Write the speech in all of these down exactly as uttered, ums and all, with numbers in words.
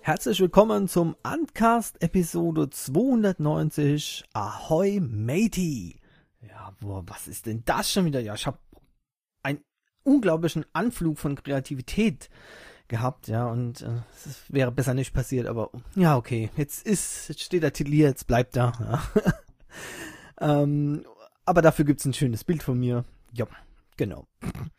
Herzlich willkommen zum Uncast Episode zweihundertneunzig. Ahoi Matey. Ja, boah, was ist denn das schon wieder? Ja, ich habe einen unglaublichen Anflug von Kreativität gehabt, ja, und äh, es wäre besser nicht passiert, aber ja, okay, jetzt ist, jetzt steht der Titel hier, jetzt bleibt er. Ja. ähm, aber dafür gibt's ein schönes Bild von mir. Ja, genau.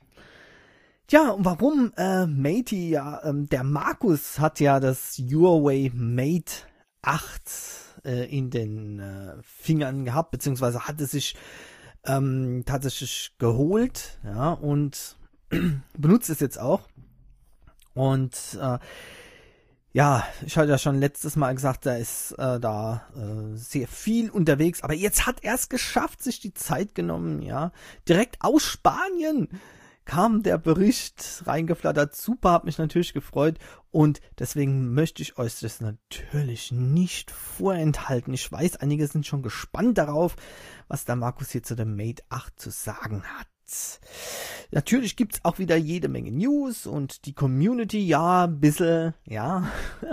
Ja, und warum äh, Matey? Ja, ähm, der Markus hat ja das Huawei Mate acht äh, in den äh, Fingern gehabt, beziehungsweise hat es sich ähm, tatsächlich geholt, ja, und benutzt es jetzt auch. Und äh, ja, ich hatte ja schon letztes Mal gesagt, da ist äh, da äh, sehr viel unterwegs, aber jetzt hat er es geschafft, sich die Zeit genommen, ja, direkt aus Spanien kam der Bericht reingeflattert. Super, hat mich natürlich gefreut und deswegen möchte ich euch das natürlich nicht vorenthalten. Ich weiß, einige sind schon gespannt darauf, was der Markus hier zu dem Mate acht zu sagen hat. Natürlich gibt's auch wieder jede Menge News und die Community, ja, ein bisschen, ja.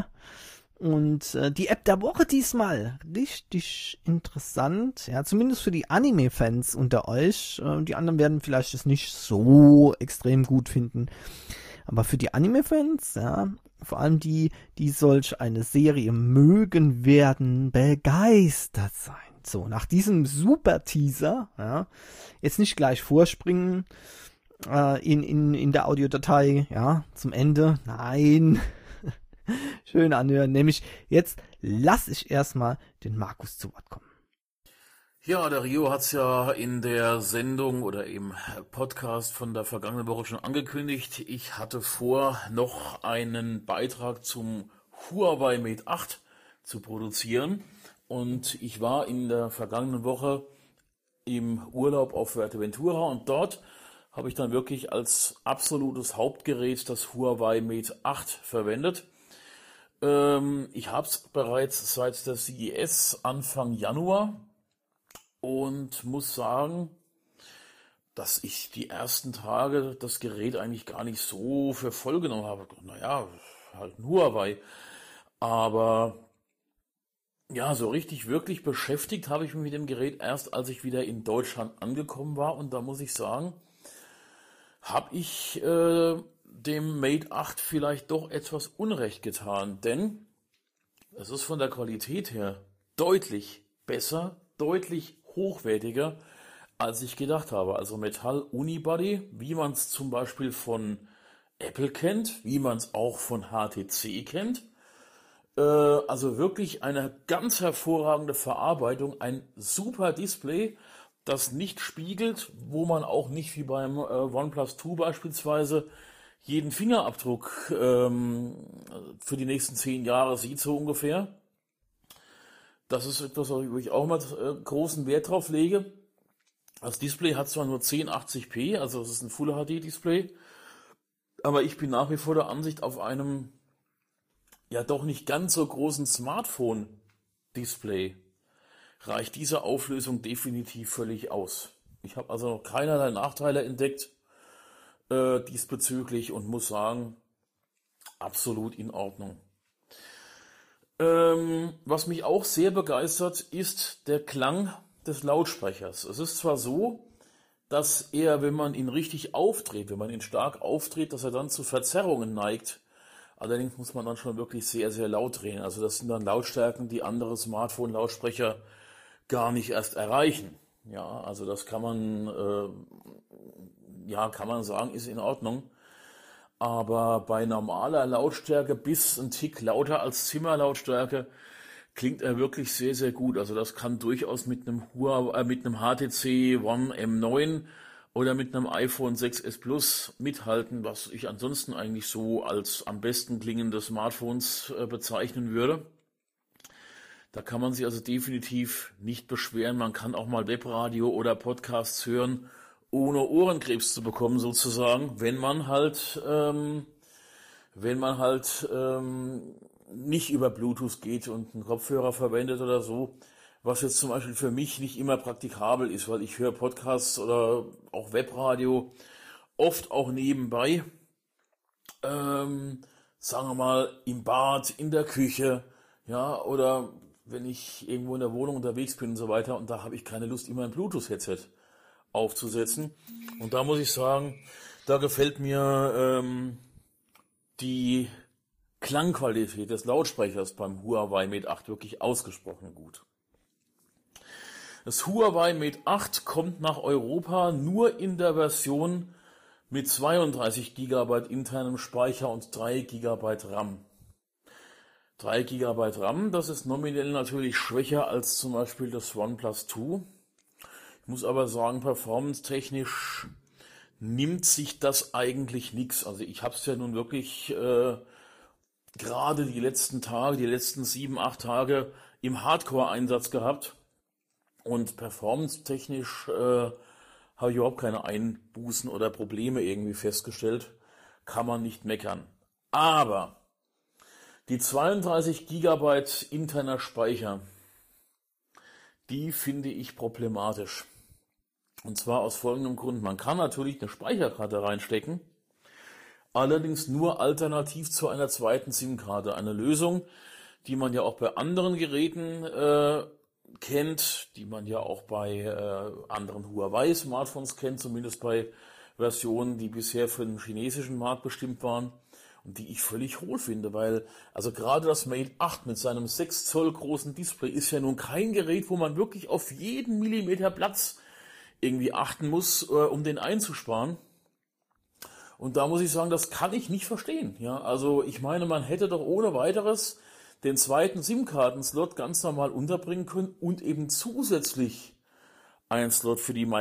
Und äh, die App der Woche diesmal, richtig interessant, ja, zumindest für die Anime-Fans unter euch. Äh, die anderen werden vielleicht das nicht so extrem gut finden. Aber für die Anime-Fans, ja, vor allem die, die solch eine Serie mögen, werden begeistert sein. So, nach diesem Super-Teaser, ja, jetzt nicht gleich vorspringen äh, in, in, in der Audiodatei, ja, zum Ende, nein. Schön anhören, nämlich jetzt lasse ich erstmal den Markus zu Wort kommen. Ja, der Rio hat es ja in der Sendung oder im Podcast von der vergangenen Woche schon angekündigt. Ich hatte vor, noch einen Beitrag zum Huawei Mate acht zu produzieren. Und ich war in der vergangenen Woche im Urlaub auf Fuerteventura und dort habe ich dann wirklich als absolutes Hauptgerät das Huawei Mate acht verwendet. Ich habe es bereits seit der C E S Anfang Januar und muss sagen, dass ich die ersten Tage das Gerät eigentlich gar nicht so für voll genommen habe. Naja, halt ein Huawei. Aber ja, so richtig wirklich beschäftigt habe ich mich mit dem Gerät erst, als ich wieder in Deutschland angekommen war. Und da muss ich sagen, habe ich äh, dem Mate acht vielleicht doch etwas Unrecht getan, denn es ist von der Qualität her deutlich besser, deutlich hochwertiger, als ich gedacht habe. Also Metall Unibody, wie man es zum Beispiel von Apple kennt, wie man es auch von H T C kennt. Äh, also wirklich eine ganz hervorragende Verarbeitung, ein super Display, das nicht spiegelt, wo man auch nicht wie beim äh, OnePlus zwei beispielsweise jeden Fingerabdruck ähm, für die nächsten zehn Jahre sieht, so ungefähr. Das ist etwas, wo ich auch mal äh, großen Wert drauf lege. Das Display hat zwar nur zehn achtzig p, also es ist ein Full H D Display, aber ich bin nach wie vor der Ansicht, auf einem ja doch nicht ganz so großen Smartphone-Display reicht diese Auflösung definitiv völlig aus. Ich habe also noch keinerlei Nachteile entdeckt äh, diesbezüglich und muss sagen, absolut in Ordnung. Ähm, was mich auch sehr begeistert, ist der Klang des Lautsprechers. Es ist zwar so, dass er, wenn man ihn richtig aufdreht, wenn man ihn stark aufdreht, dass er dann zu Verzerrungen neigt. Allerdings muss man dann schon wirklich sehr, sehr laut drehen. Also das sind dann Lautstärken, die andere Smartphone-Lautsprecher gar nicht erst erreichen. Ja, also das kann man, äh, ja, kann man sagen, ist in Ordnung. Aber bei normaler Lautstärke bis ein Tick lauter als Zimmerlautstärke klingt er wirklich sehr, sehr gut. Also das kann durchaus mit einem Huawei, äh, mit einem H T C One M neun oder mit einem iPhone sechs S Plus mithalten, was ich ansonsten eigentlich so als am besten klingende Smartphones äh, bezeichnen würde. Da kann man sich also definitiv nicht beschweren. Man kann auch mal Webradio oder Podcasts hören, ohne Ohrenkrebs zu bekommen sozusagen, wenn man halt, ähm, wenn man halt ähm, nicht über Bluetooth geht und einen Kopfhörer verwendet oder so, was jetzt zum Beispiel für mich nicht immer praktikabel ist, weil ich höre Podcasts oder auch Webradio oft auch nebenbei. Ähm, sagen wir mal, im Bad, in der Küche, ja, oder wenn ich irgendwo in der Wohnung unterwegs bin und so weiter, und da habe ich keine Lust, immer ein Bluetooth-Headset aufzusetzen. Und da muss ich sagen, da gefällt mir ähm, die Klangqualität des Lautsprechers beim Huawei Mate acht wirklich ausgesprochen gut. Das Huawei Mate acht kommt nach Europa nur in der Version mit zweiunddreißig Gigabyte internem Speicher und drei Gigabyte RAM. drei Gigabyte RAM, das ist nominell natürlich schwächer als zum Beispiel das OnePlus zwei. Ich muss aber sagen, performance-technisch nimmt sich das eigentlich nichts. Also ich habe es ja nun wirklich äh, gerade die letzten Tage, die letzten sieben, acht Tage im Hardcore-Einsatz gehabt. Und performance-technisch äh, habe ich überhaupt keine Einbußen oder Probleme irgendwie festgestellt. Kann man nicht meckern. Aber die zweiunddreißig Gigabyte interner Speicher, die finde ich problematisch. Und zwar aus folgendem Grund. Man kann natürlich eine Speicherkarte reinstecken, allerdings nur alternativ zu einer zweiten SIM-Karte. Eine Lösung, die man ja auch bei anderen Geräten äh, kennt, die man ja auch bei äh, anderen Huawei-Smartphones kennt, zumindest bei Versionen, die bisher für den chinesischen Markt bestimmt waren und die ich völlig hohl finde, weil also gerade das Mate acht mit seinem sechs Zoll großen Display ist ja nun kein Gerät, wo man wirklich auf jeden Millimeter Platz irgendwie achten muss, äh, um den einzusparen. Und da muss ich sagen, das kann ich nicht verstehen. Ja, also ich meine, man hätte doch ohne weiteres den zweiten SIM-Karten-Slot ganz normal unterbringen können und eben zusätzlich einen Slot für die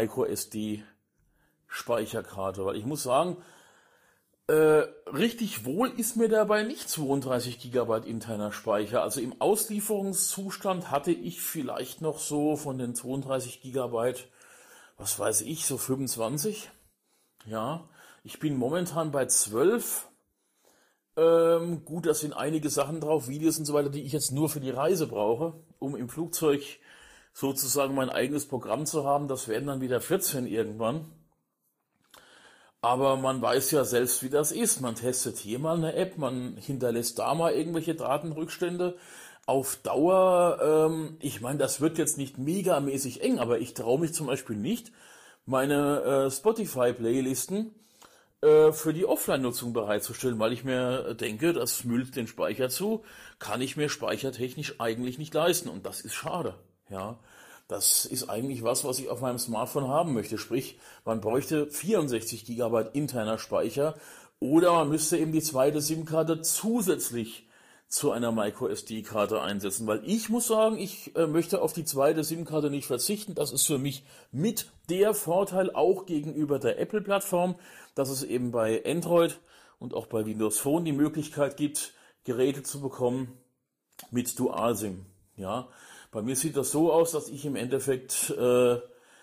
MicroSD-Speicherkarte. Weil ich muss sagen, äh, richtig wohl ist mir dabei nicht zweiunddreißig Gigabyte interner Speicher. Also im Auslieferungszustand hatte ich vielleicht noch so von den zweiunddreißig Gigabyte, was weiß ich, so fünfundzwanzig. Ja, ich bin momentan bei zwölf. Ähm, gut, da sind einige Sachen drauf, Videos und so weiter, die ich jetzt nur für die Reise brauche, um im Flugzeug sozusagen mein eigenes Programm zu haben. Das werden dann wieder vierzehn irgendwann. Aber man weiß ja selbst, wie das ist. Man testet hier mal eine App, man hinterlässt da mal irgendwelche Datenrückstände. Auf Dauer, ähm, ich meine, das wird jetzt nicht megamäßig eng, aber ich traue mich zum Beispiel nicht, meine äh, Spotify-Playlisten für die Offline-Nutzung bereitzustellen, weil ich mir denke, das müllt den Speicher zu, kann ich mir speichertechnisch eigentlich nicht leisten. Und das ist schade. Ja, das ist eigentlich was, was ich auf meinem Smartphone haben möchte. Sprich, man bräuchte vierundsechzig Gigabyte interner Speicher oder man müsste eben die zweite SIM-Karte zusätzlich zu einer MicroSD-Karte einsetzen, weil ich muss sagen, ich äh, möchte auf die zweite SIM-Karte nicht verzichten. Das ist für mich mit der Vorteil auch gegenüber der Apple-Plattform, dass es eben bei Android und auch bei Windows Phone die Möglichkeit gibt, Geräte zu bekommen mit Dual-SIM. Ja, bei mir sieht das so aus, dass ich im Endeffekt äh,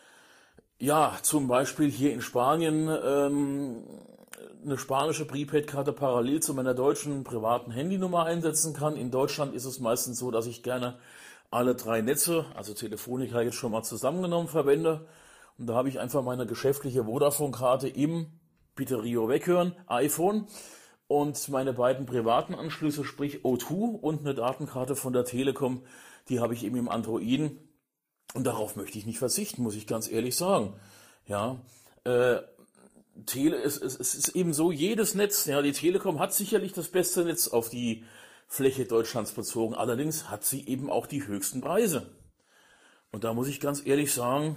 ja zum Beispiel hier in Spanien ähm, eine spanische Prepaid-Karte parallel zu meiner deutschen privaten Handynummer einsetzen kann. In Deutschland ist es meistens so, dass ich gerne alle drei Netze, also Telefonica jetzt schon mal zusammengenommen, verwende. Und da habe ich einfach meine geschäftliche Vodafone-Karte im, bitte Rio weghören, iPhone und meine beiden privaten Anschlüsse, sprich O zwei und eine Datenkarte von der Telekom, die habe ich eben im Androiden. Und darauf möchte ich nicht verzichten, muss ich ganz ehrlich sagen. Ja, äh, Tele, es, es, es ist eben so, jedes Netz, ja, die Telekom hat sicherlich das beste Netz auf die Fläche Deutschlands bezogen, allerdings hat sie eben auch die höchsten Preise. Und da muss ich ganz ehrlich sagen,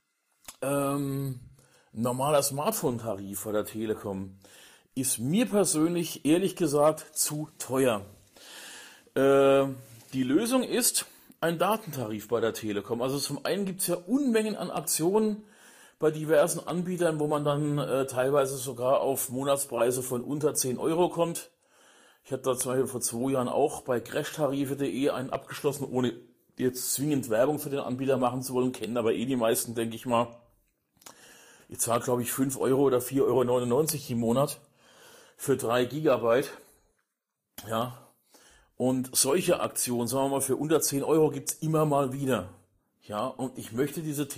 ähm, normaler Smartphone-Tarif bei der Telekom ist mir persönlich, ehrlich gesagt, zu teuer. Äh, die Lösung ist ein Datentarif bei der Telekom. Also zum einen gibt es ja Unmengen an Aktionen bei diversen Anbietern, wo man dann äh, teilweise sogar auf Monatspreise von unter zehn Euro kommt. Ich hatte da zum Beispiel vor zwei Jahren auch bei crashtarife punkt de einen abgeschlossen, ohne jetzt zwingend Werbung für den Anbieter machen zu wollen, kennen aber eh die meisten, denke ich mal. Ich zahle, glaube ich, fünf Euro oder vier Euro neunundneunzig im Monat für drei Gigabyte. Ja, und solche Aktionen, sagen wir mal, für unter zehn Euro gibt's immer mal wieder. Ja, und ich möchte diese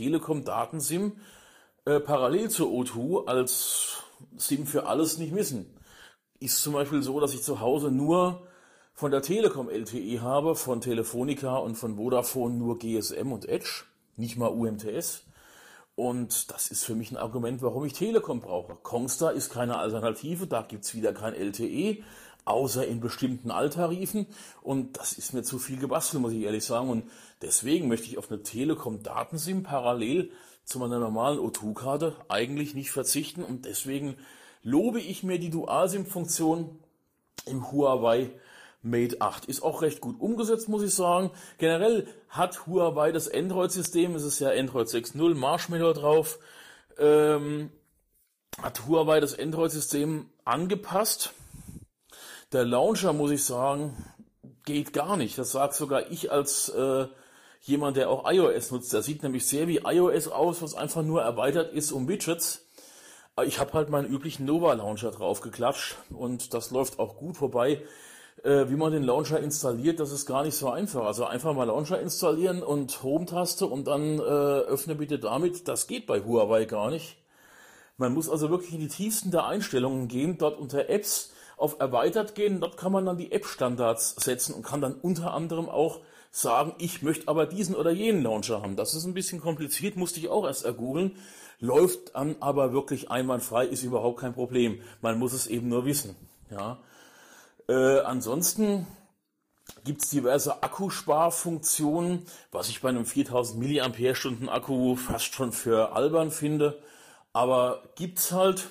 Telekom-Datensim äh, parallel zur O zwei als SIM für alles nicht missen. ist zum Beispiel so, dass ich zu Hause nur von der Telekom L T E habe, von Telefonica und von Vodafone nur G S M und Edge, nicht mal U M T S. Und das ist für mich ein Argument, warum ich Telekom brauche. Kongstar ist keine Alternative, da gibt's wieder kein L T E, außer in bestimmten Alttarifen. Und das ist mir zu viel gebastelt, muss ich ehrlich sagen. Und deswegen möchte ich auf eine Telekom-Datensim parallel zu meiner normalen O zwei Karte eigentlich nicht verzichten. Und deswegen lobe ich mir die Dual-SIM-Funktion im Huawei Mate acht. Ist auch recht gut umgesetzt, muss ich sagen. Generell hat Huawei das Android-System, es ist ja Android sechs Punkt null, Marshmallow drauf, ähm, hat Huawei das Android-System angepasst. Der Launcher, muss ich sagen, geht gar nicht. Das sagt sogar ich als äh, jemand, der auch iOS nutzt. Der sieht nämlich sehr wie iOS aus, was einfach nur erweitert ist um Widgets. Ich habe halt meinen üblichen Nova-Launcher draufgeklatscht und das läuft auch gut, wobei wie man den Launcher installiert, das ist gar nicht so einfach. Also einfach mal Launcher installieren und Home-Taste und dann äh, öffne bitte damit. Das geht bei Huawei gar nicht. Man muss also wirklich in die tiefsten der Einstellungen gehen, dort unter Apps auf Erweitert gehen. Dort kann man dann die App-Standards setzen und kann dann unter anderem auch sagen, ich möchte aber diesen oder jenen Launcher haben. Das ist ein bisschen kompliziert, musste ich auch erst ergoogeln. Läuft dann aber wirklich einwandfrei, ist überhaupt kein Problem. Man muss es eben nur wissen. Ja. Äh, ansonsten gibt es diverse Akkusparfunktionen, was ich bei einem viertausend Milliampere-Stunden Akku fast schon für albern finde. Aber gibt's halt.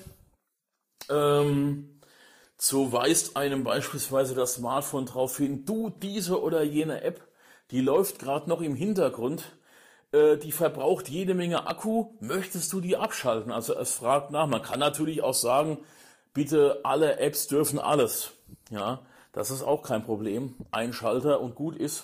Ähm, so weist einem beispielsweise das Smartphone darauf hin, du, diese oder jene App, die läuft gerade noch im Hintergrund, äh, die verbraucht jede Menge Akku, möchtest du die abschalten? Also es fragt nach. Man kann natürlich auch sagen, bitte alle Apps dürfen alles. Ja, das ist auch kein Problem. Ein Schalter und gut ist.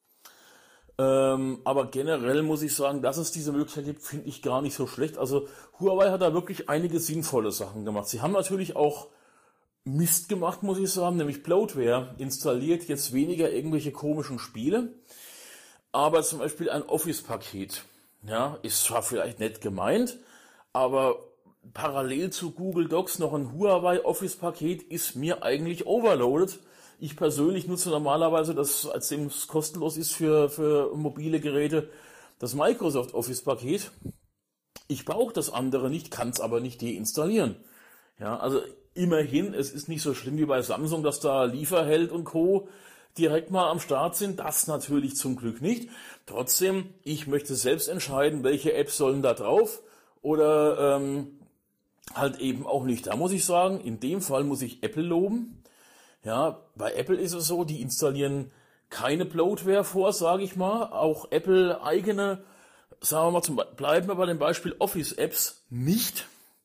Ähm, aber generell muss ich sagen, dass es diese Möglichkeit gibt, finde ich gar nicht so schlecht. Also Huawei hat da wirklich einige sinnvolle Sachen gemacht. Sie haben natürlich auch Mist gemacht, muss ich sagen, nämlich Bloatware installiert jetzt weniger irgendwelche komischen Spiele, aber zum Beispiel ein Office-Paket. Ja, ist zwar vielleicht nett gemeint, aber parallel zu Google Docs noch ein Huawei Office-Paket ist mir eigentlich overloaded. Ich persönlich nutze normalerweise das, als es kostenlos ist für, für mobile Geräte, das Microsoft Office-Paket. Ich brauche das andere nicht, kann es aber nicht deinstallieren. Ja, also immerhin, es ist nicht so schlimm wie bei Samsung, dass da Lieferheld und Co. direkt mal am Start sind. Das natürlich zum Glück nicht. Trotzdem, ich möchte selbst entscheiden, welche Apps sollen da drauf oder ähm, halt eben auch nicht. Da muss ich sagen, in dem Fall muss ich Apple loben. Ja, bei Apple ist es so, die installieren keine Bloatware vor, sage ich mal. Auch Apple eigene, sagen wir mal, zum, bleiben wir bei dem Beispiel Office-Apps nicht.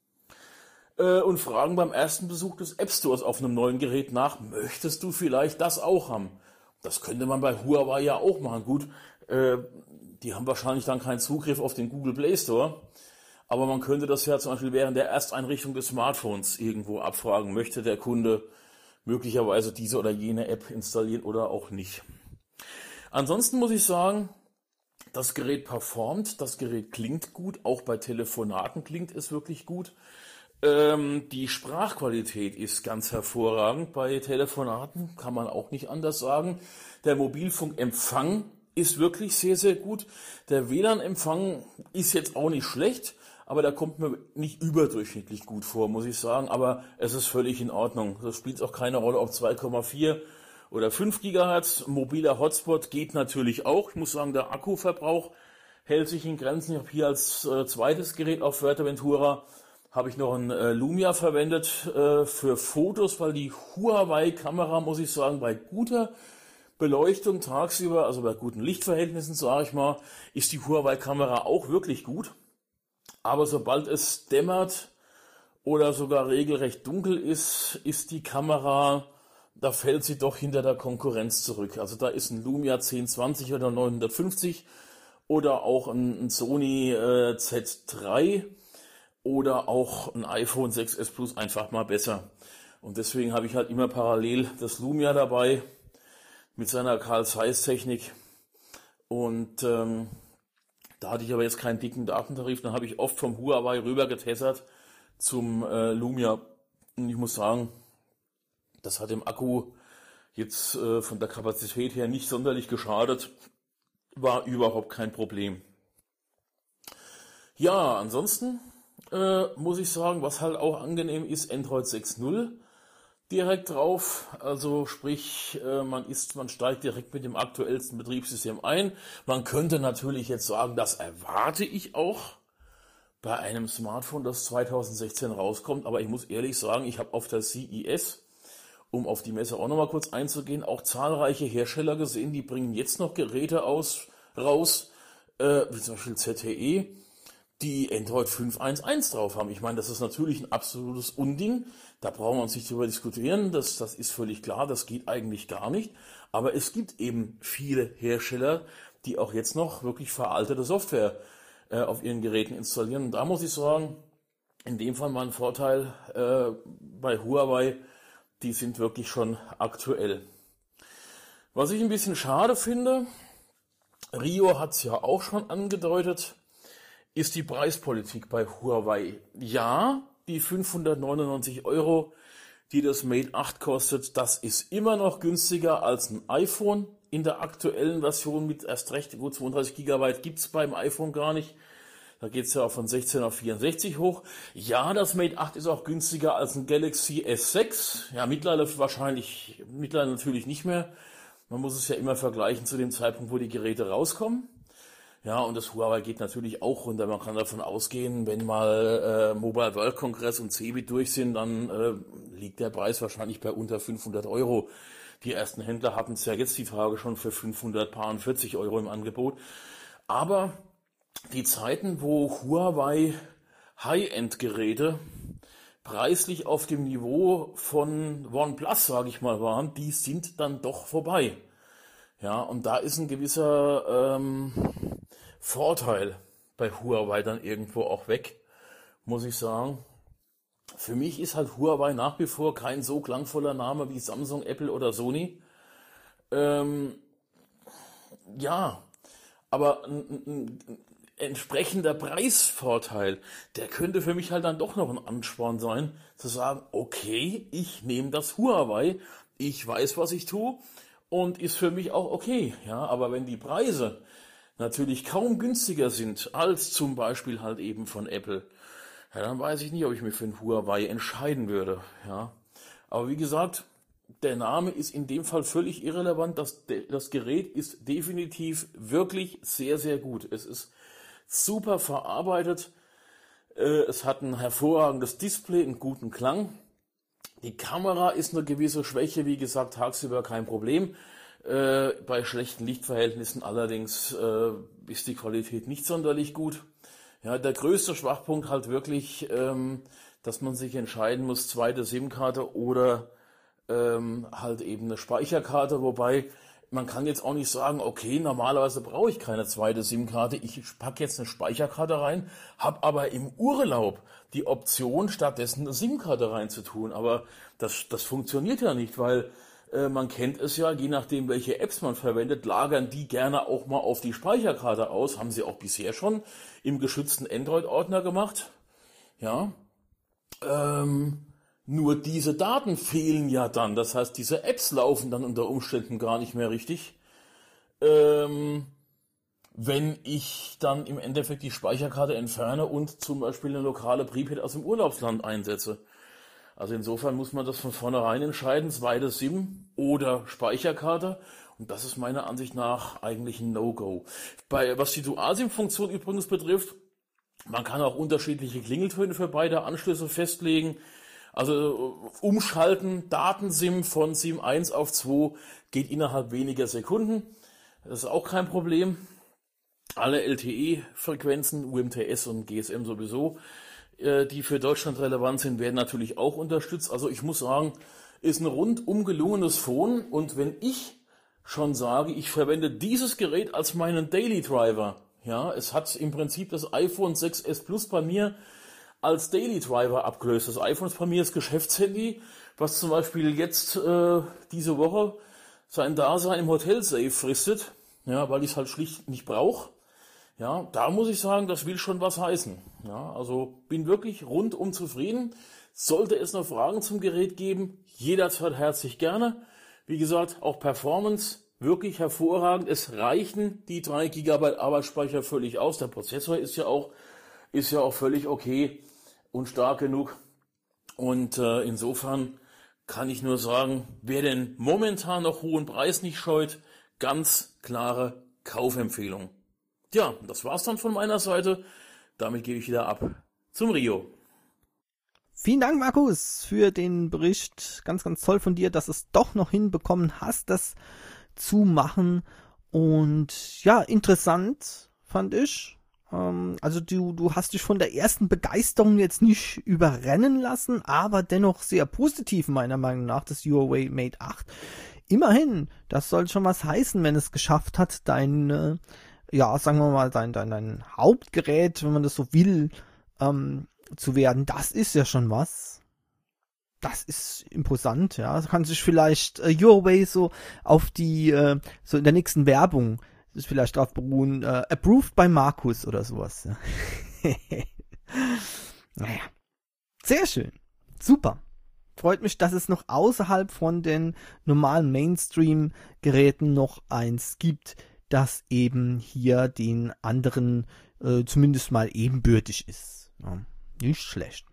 Äh, und fragen beim ersten Besuch des App Stores auf einem neuen Gerät nach, möchtest du vielleicht das auch haben? Das könnte man bei Huawei ja auch machen. Gut, äh, die haben wahrscheinlich dann keinen Zugriff auf den Google Play Store. Aber man könnte das ja zum Beispiel während der Ersteinrichtung des Smartphones irgendwo abfragen. Möchte der Kunde möglicherweise diese oder jene App installieren oder auch nicht? Ansonsten muss ich sagen, das Gerät performt, das Gerät klingt gut, auch bei Telefonaten klingt es wirklich gut. Ähm, die Sprachqualität ist ganz hervorragend bei Telefonaten, kann man auch nicht anders sagen. Der Mobilfunkempfang ist wirklich sehr, sehr gut. Der W L A N-Empfang ist jetzt auch nicht schlecht, aber der kommt mir nicht überdurchschnittlich gut vor, muss ich sagen. Aber es ist völlig in Ordnung. Das spielt auch keine Rolle, ob zwei Komma vier oder fünf Gigahertz. Mobiler Hotspot geht natürlich auch. Ich muss sagen, der Akkuverbrauch hält sich in Grenzen. Ich habe hier als äh, zweites Gerät auf Fuerteventura habe ich noch ein äh, Lumia verwendet äh, für Fotos, weil die Huawei-Kamera, muss ich sagen, bei guter Beleuchtung tagsüber, also bei guten Lichtverhältnissen, sage ich mal, ist die Huawei-Kamera auch wirklich gut. Aber sobald es dämmert oder sogar regelrecht dunkel ist, ist die Kamera, da fällt sie doch hinter der Konkurrenz zurück. Also da ist ein Lumia zehn zwanzig oder neunhundertfünfzig oder auch ein, ein Sony äh, Z drei oder auch ein iPhone sechs S Plus einfach mal besser. Und deswegen habe ich halt immer parallel das Lumia dabei mit seiner Carl Zeiss Technik. Und ähm, da hatte ich aber jetzt keinen dicken Datentarif. Dann habe ich oft vom Huawei rüber getessert zum äh, Lumia. Und ich muss sagen, Das hat dem Akku jetzt äh, von der Kapazität her nicht sonderlich geschadet, war überhaupt kein Problem. Ja, ansonsten äh, muss ich sagen, was halt auch angenehm ist, Android sechs Punkt null direkt drauf, also sprich, äh, man ist, man steigt direkt mit dem aktuellsten Betriebssystem ein. Man könnte natürlich jetzt sagen, das erwarte ich auch bei einem Smartphone, das zweitausendsechzehn rauskommt, aber ich muss ehrlich sagen, ich habe auf der C E S, um auf die Messe auch nochmal kurz einzugehen, auch zahlreiche Hersteller gesehen, die bringen jetzt noch Geräte aus, raus, äh, wie zum Beispiel Z T E, die Android fünf Punkt eins drauf haben. Ich meine, das ist natürlich ein absolutes Unding, da brauchen wir uns nicht drüber diskutieren, das, das ist völlig klar, das geht eigentlich gar nicht, aber es gibt eben viele Hersteller, die auch jetzt noch wirklich veraltete Software äh, auf ihren Geräten installieren. Und da muss ich sagen, in dem Fall mal ein Vorteil äh, bei Huawei, die sind wirklich schon aktuell. Was ich ein bisschen schade finde, Rio hat es ja auch schon angedeutet, ist die Preispolitik bei Huawei. Ja, die fünfhundertneunundneunzig Euro, die das Mate acht kostet, das ist immer noch günstiger als ein iPhone. In der aktuellen Version mit erst recht, gut zweiunddreißig Gigabyte gibt es beim iPhone gar nicht. Da geht es ja auch von sechzehn auf vierundsechzig hoch. Ja, das Mate acht ist auch günstiger als ein Galaxy S sechs. Ja, mittlerweile wahrscheinlich, mittlerweile natürlich nicht mehr. Man muss es ja immer vergleichen zu dem Zeitpunkt, wo die Geräte rauskommen. Ja, und das Huawei geht natürlich auch runter. Man kann davon ausgehen, wenn mal äh, Mobile World Congress und Cebit durch sind, dann äh, liegt der Preis wahrscheinlich bei unter fünfhundert Euro. Die ersten Händler hatten es ja jetzt die Tage schon für fünfhundertvierzig Euro im Angebot. Aber die Zeiten, wo Huawei High-End-Geräte preislich auf dem Niveau von OnePlus, sage ich mal, waren, die sind dann doch vorbei. Ja, und da ist ein gewisser ähm, Vorteil bei Huawei dann irgendwo auch weg, muss ich sagen. Für mich ist halt Huawei nach wie vor kein so klangvoller Name wie Samsung, Apple oder Sony. Ähm, ja, aber ein, ein, ein entsprechender Preisvorteil, der könnte für mich halt dann doch noch ein Ansporn sein, zu sagen, okay, ich nehme das Huawei, ich weiß, was ich tue und ist für mich auch okay. Ja, aber wenn die Preise natürlich kaum günstiger sind als zum Beispiel halt eben von Apple, ja, dann weiß ich nicht, ob ich mich für ein Huawei entscheiden würde. Ja, aber wie gesagt, der Name ist in dem Fall völlig irrelevant. Das, das Gerät ist definitiv wirklich sehr, sehr gut. Es ist super verarbeitet. Es hat ein hervorragendes Display, einen guten Klang. Die Kamera ist eine gewisse Schwäche, wie gesagt, tagsüber kein Problem. Bei schlechten Lichtverhältnissen allerdings ist die Qualität nicht sonderlich gut. Ja, der größte Schwachpunkt halt wirklich, dass man sich entscheiden muss, zweite SIM-Karte oder Ähm, halt eben eine Speicherkarte, wobei man kann jetzt auch nicht sagen, okay, normalerweise brauche ich keine zweite SIM-Karte, ich packe jetzt eine Speicherkarte rein, habe aber im Urlaub die Option, stattdessen eine SIM-Karte reinzutun, aber das, das funktioniert ja nicht, weil äh, man kennt es ja, je nachdem welche Apps man verwendet, lagern die gerne auch mal auf die Speicherkarte aus, haben sie auch bisher schon im geschützten Android-Ordner gemacht, ja, ähm, Nur diese Daten fehlen ja dann. Das heißt, diese Apps laufen dann unter Umständen gar nicht mehr richtig. Ähm, wenn ich dann im Endeffekt die Speicherkarte entferne und zum Beispiel eine lokale Prepaid aus dem Urlaubsland einsetze. Also insofern muss man das von vornherein entscheiden, zweite SIM oder Speicherkarte. Und das ist meiner Ansicht nach eigentlich ein No-Go. Bei, was die Dual-SIM-Funktion übrigens betrifft, man kann auch unterschiedliche Klingeltöne für beide Anschlüsse festlegen. Also umschalten, Datensim von SIM eins auf zwei geht innerhalb weniger Sekunden. Das ist auch kein Problem. Alle L T E-Frequenzen, U M T S und G S M sowieso, die für Deutschland relevant sind, werden natürlich auch unterstützt. Also ich muss sagen, ist ein rundum gelungenes Phone. Und wenn ich schon sage, ich verwende dieses Gerät als meinen Daily Driver, ja, es hat im Prinzip das iPhone sechs S Plus bei mir als Daily Driver abgelöst. Das iPhone ist bei mir das Geschäftshandy, was zum Beispiel jetzt äh, diese Woche sein Dasein im Hotel safe fristet, ja, weil ich es halt schlicht nicht brauche. Ja, da muss ich sagen, das will schon was heißen. Ja, also bin wirklich rundum zufrieden. Sollte es noch Fragen zum Gerät geben, jederzeit herzlich gerne. Wie gesagt, auch Performance wirklich hervorragend. Es reichen die drei Gigabyte Arbeitsspeicher völlig aus. Der Prozessor ist ja auch, ist ja auch völlig okay und stark genug. Und äh, insofern kann ich nur sagen, wer den momentan noch hohen Preis nicht scheut, ganz klare Kaufempfehlung. Ja, das war's dann von meiner Seite. Damit gebe ich wieder ab zum Rio. Vielen Dank, Markus, für den Bericht. Ganz, ganz toll von dir, dass du es doch noch hinbekommen hast, das zu machen. Und ja, interessant fand ich. Ähm, also du, du hast dich von der ersten Begeisterung jetzt nicht überrennen lassen, aber dennoch sehr positiv meiner Meinung nach, das Huawei Mate acht. Immerhin, das soll schon was heißen, wenn es geschafft hat, dein, äh, ja, sagen wir mal, dein, dein, dein Hauptgerät, wenn man das so will, ähm, zu werden. Das ist ja schon was. Das ist imposant, ja. Das kann sich vielleicht äh, Huawei so auf die, äh, so in der nächsten Werbung, das ist vielleicht drauf beruhen, äh, approved by Markus oder sowas. Ja. Naja. Sehr schön. Super. Freut mich, dass es noch außerhalb von den normalen Mainstream-Geräten noch eins gibt, das eben hier den anderen äh, zumindest mal ebenbürtig ist. Ja, nicht schlecht.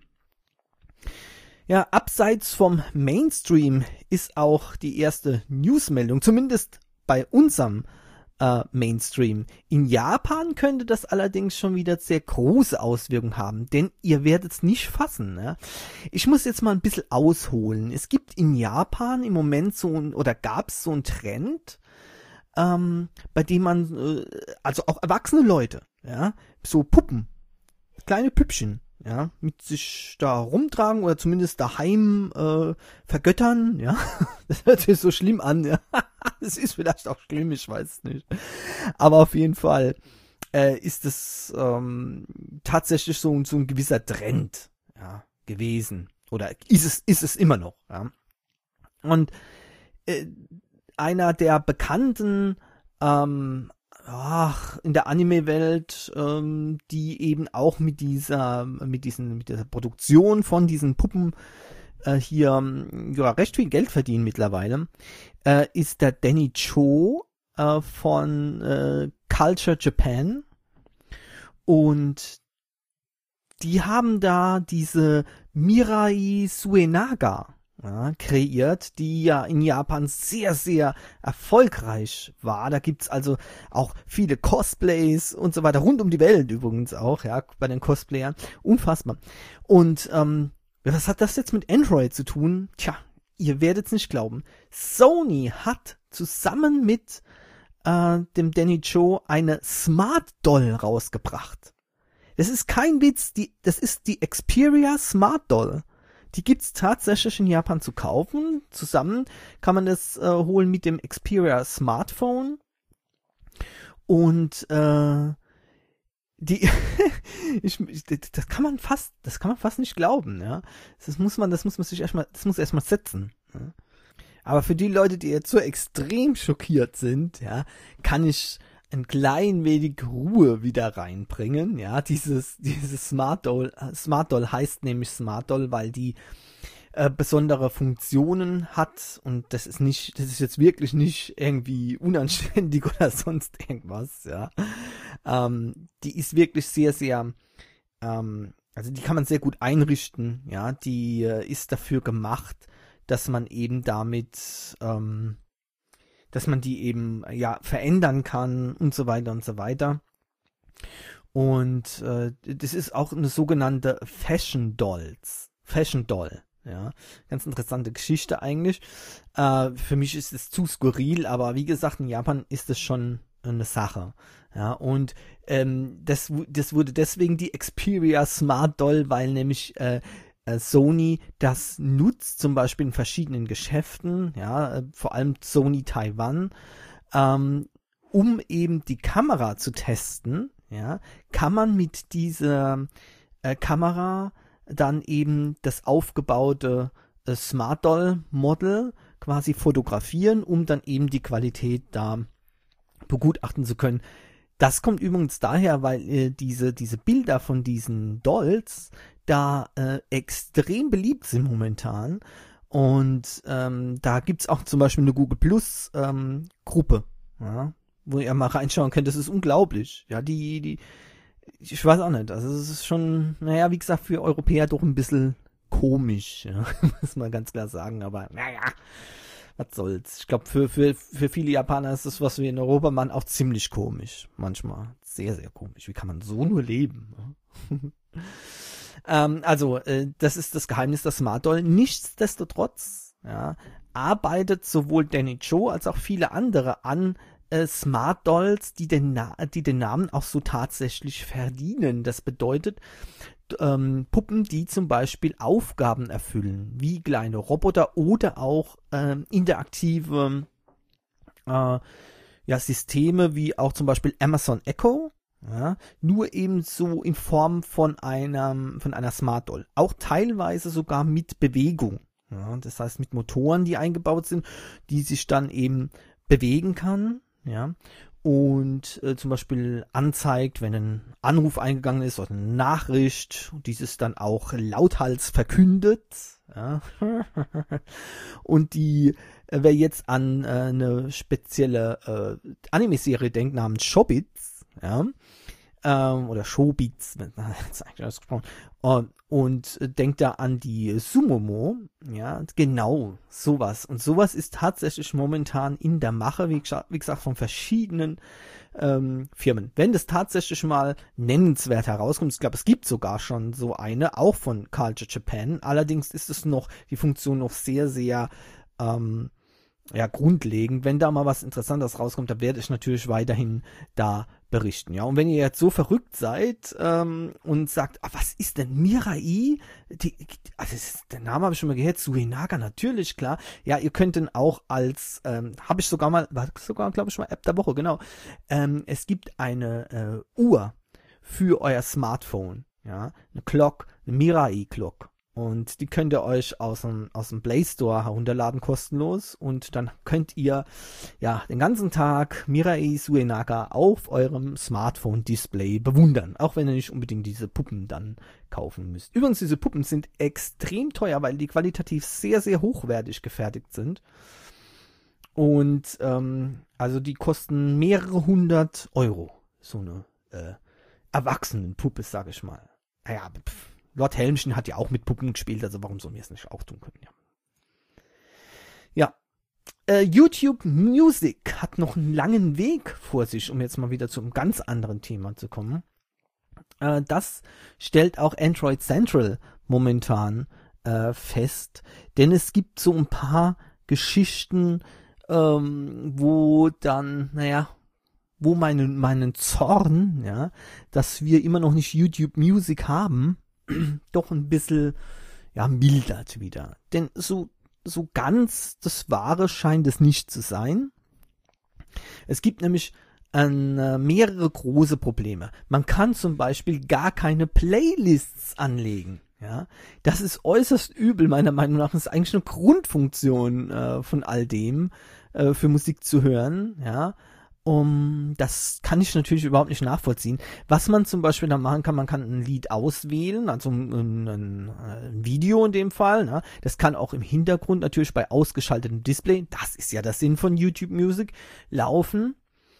Ja, abseits vom Mainstream ist auch die erste Newsmeldung, zumindest bei unserem äh, Mainstream. In Japan könnte das allerdings schon wieder sehr große Auswirkungen haben, denn ihr werdet es nicht fassen. Ne? Ich muss jetzt mal ein bisschen ausholen. Es gibt in Japan im Moment so ein, oder gab es so einen Trend, ähm, bei dem man, äh, also auch erwachsene Leute, ja, so Puppen, kleine Püppchen, ja, mit sich da rumtragen oder zumindest daheim äh, vergöttern, ja. Das hört sich so schlimm an, ja. Das ist vielleicht auch schlimm, ich weiß es nicht. Aber auf jeden Fall äh, ist es ähm, tatsächlich so, so ein gewisser Trend, ja, gewesen. Oder ist es, ist es immer noch, ja. Und äh, einer der bekannten ähm, ach, in der Anime-Welt, ähm, die eben auch mit dieser, mit diesen, mit dieser Produktion von diesen Puppen äh, hier ja recht viel Geld verdienen mittlerweile, äh, ist der Danny Cho äh, von äh, Culture Japan. Und die haben da diese Mirai Suenaga Ja, kreiert, die ja in Japan sehr, sehr erfolgreich war. Da gibt's also auch viele Cosplays und so weiter, rund um die Welt übrigens auch, ja, bei den Cosplayern. Unfassbar. Und ähm, was hat das jetzt mit Android zu tun? Tja, ihr werdet's nicht glauben. Sony hat zusammen mit äh, dem Danny Cho eine Smart Doll rausgebracht. Das ist kein Witz, die, das ist die Xperia Smart Doll. Die gibt's tatsächlich in Japan zu kaufen. Zusammen kann man das äh, holen mit dem Xperia Smartphone. Und äh, die ich, ich, das kann man fast, das kann man fast nicht glauben, ja. Das muss man, das muss man sich erstmal, das muss erstmal setzen. Ja? Aber für die Leute, die jetzt so extrem schockiert sind, ja, kann ich ein klein wenig Ruhe wieder reinbringen, ja, dieses, dieses Smart Doll, Smart Doll heißt nämlich Smart Doll, weil die äh, besondere Funktionen hat und das ist nicht, das ist jetzt wirklich nicht irgendwie unanständig oder sonst irgendwas, ja, ähm, die ist wirklich sehr, sehr, ähm, also die kann man sehr gut einrichten, ja, die äh, ist dafür gemacht, dass man eben damit, ähm, dass man die eben ja verändern kann und so weiter und so weiter. Und äh, das ist auch eine sogenannte Fashion Dolls. Fashion Doll, ja. Ganz interessante Geschichte eigentlich. Äh, für mich ist es zu skurril, aber wie gesagt, in Japan ist es schon eine Sache. Ja, und ähm, das, das wurde deswegen die Xperia Smart Doll, weil nämlich äh, Sony das nutzt, zum Beispiel in verschiedenen Geschäften, ja, vor allem Sony Taiwan, ähm, um eben die Kamera zu testen, ja, kann man mit dieser äh, Kamera dann eben das aufgebaute äh, Smart Doll Model quasi fotografieren, um dann eben die Qualität da begutachten zu können. Das kommt übrigens daher, weil äh, diese, diese Bilder von diesen Dolls da äh, extrem beliebt sind momentan. Und ähm, da gibt's auch zum Beispiel eine Google Plus ähm, Gruppe, ja, wo ihr mal reinschauen könnt. Das ist unglaublich. Ja, die, die, ich weiß auch nicht. Also es ist schon, naja, wie gesagt, für Europäer doch ein bisschen komisch, ja, muss man ganz klar sagen. Aber naja, was soll's. Ich glaube, für, für, für viele Japaner ist das, was wir in Europa machen, auch ziemlich komisch. Manchmal sehr, sehr komisch. Wie kann man so nur leben? ähm, also, äh, das ist das Geheimnis der Smart Doll. Nichtsdestotrotz, ja, arbeitet sowohl Danny Joe als auch viele andere an äh, Smart Dolls, die den, Na- die den Namen auch so tatsächlich verdienen. Das bedeutet, Ähm, Puppen, die zum Beispiel Aufgaben erfüllen, wie kleine Roboter oder auch ähm, interaktive äh, ja, Systeme, wie auch zum Beispiel Amazon Echo, ja, nur eben so in Form von einem, von einer Smart Doll. Auch teilweise sogar mit Bewegung. Ja, das heißt mit Motoren, die eingebaut sind, die sich dann eben bewegen kann, ja. Und äh, zum Beispiel anzeigt, wenn ein Anruf eingegangen ist oder eine Nachricht, und dieses dann auch lauthals verkündet. Ja. Und die, äh, wer jetzt an äh, eine spezielle äh, Anime-Serie denkt namens Shobits, ja, ähm, oder Shobits, jetzt eigentlich ausgesprochen, und, und äh, denkt da an die Sumomo, ja, genau, sowas. Und sowas ist tatsächlich momentan in der Mache, wie gesagt, wie gesagt von verschiedenen ähm, Firmen. Wenn das tatsächlich mal nennenswert herauskommt, ich glaube, es gibt sogar schon so eine, auch von Culture Japan, allerdings ist es noch, die Funktion noch sehr, sehr ähm, ja, grundlegend. Wenn da mal was Interessantes rauskommt, da werde ich natürlich weiterhin da berichten. Ja, und wenn ihr jetzt so verrückt seid ähm, und sagt, ah, was ist denn Mirai? Die, also das ist, der Name habe ich schon mal gehört, Suinaga, natürlich, klar. Ja, ihr könnt den auch als, ähm, habe ich sogar mal, war sogar, glaube ich, mal App der Woche, genau. Ähm, es gibt eine äh, Uhr für euer Smartphone, ja, eine Clock, eine Mirai Clock. Und die könnt ihr euch aus dem, aus dem Play Store herunterladen, kostenlos. Und dann könnt ihr ja den ganzen Tag Mirai Suinaga auf eurem Smartphone-Display bewundern. Auch wenn ihr nicht unbedingt diese Puppen dann kaufen müsst. Übrigens, diese Puppen sind extrem teuer, weil die qualitativ sehr, sehr hochwertig gefertigt sind. Und ähm, also die kosten mehrere hundert Euro. So eine äh, Erwachsenenpuppe, sag ich mal. Naja, pff. Lord Helmchen hat ja auch mit Puppen gespielt, also warum sollen wir es nicht auch tun können? Ja, ja. Äh, YouTube Music hat noch einen langen Weg vor sich, um jetzt mal wieder zu einem ganz anderen Thema zu kommen. Äh, das stellt auch Android Central momentan äh, fest, denn es gibt so ein paar Geschichten, ähm, wo dann, naja, wo meinen meinen Zorn, ja, dass wir immer noch nicht YouTube Music haben, doch ein bisschen, ja, mildert wieder. Denn so, so ganz das Wahre scheint es nicht zu sein. Es gibt nämlich äh, mehrere große Probleme. Man kann zum Beispiel gar keine Playlists anlegen. Ja, das ist äußerst übel, meiner Meinung nach. Das ist eigentlich eine Grundfunktion äh, von all dem, äh, für Musik zu hören, ja. Um, das kann ich natürlich überhaupt nicht nachvollziehen. Was man zum Beispiel dann machen kann, man kann ein Lied auswählen, also ein, ein, ein Video in dem Fall. Ne? Das kann auch im Hintergrund natürlich bei ausgeschaltetem Display, das ist ja der Sinn von YouTube Music, laufen.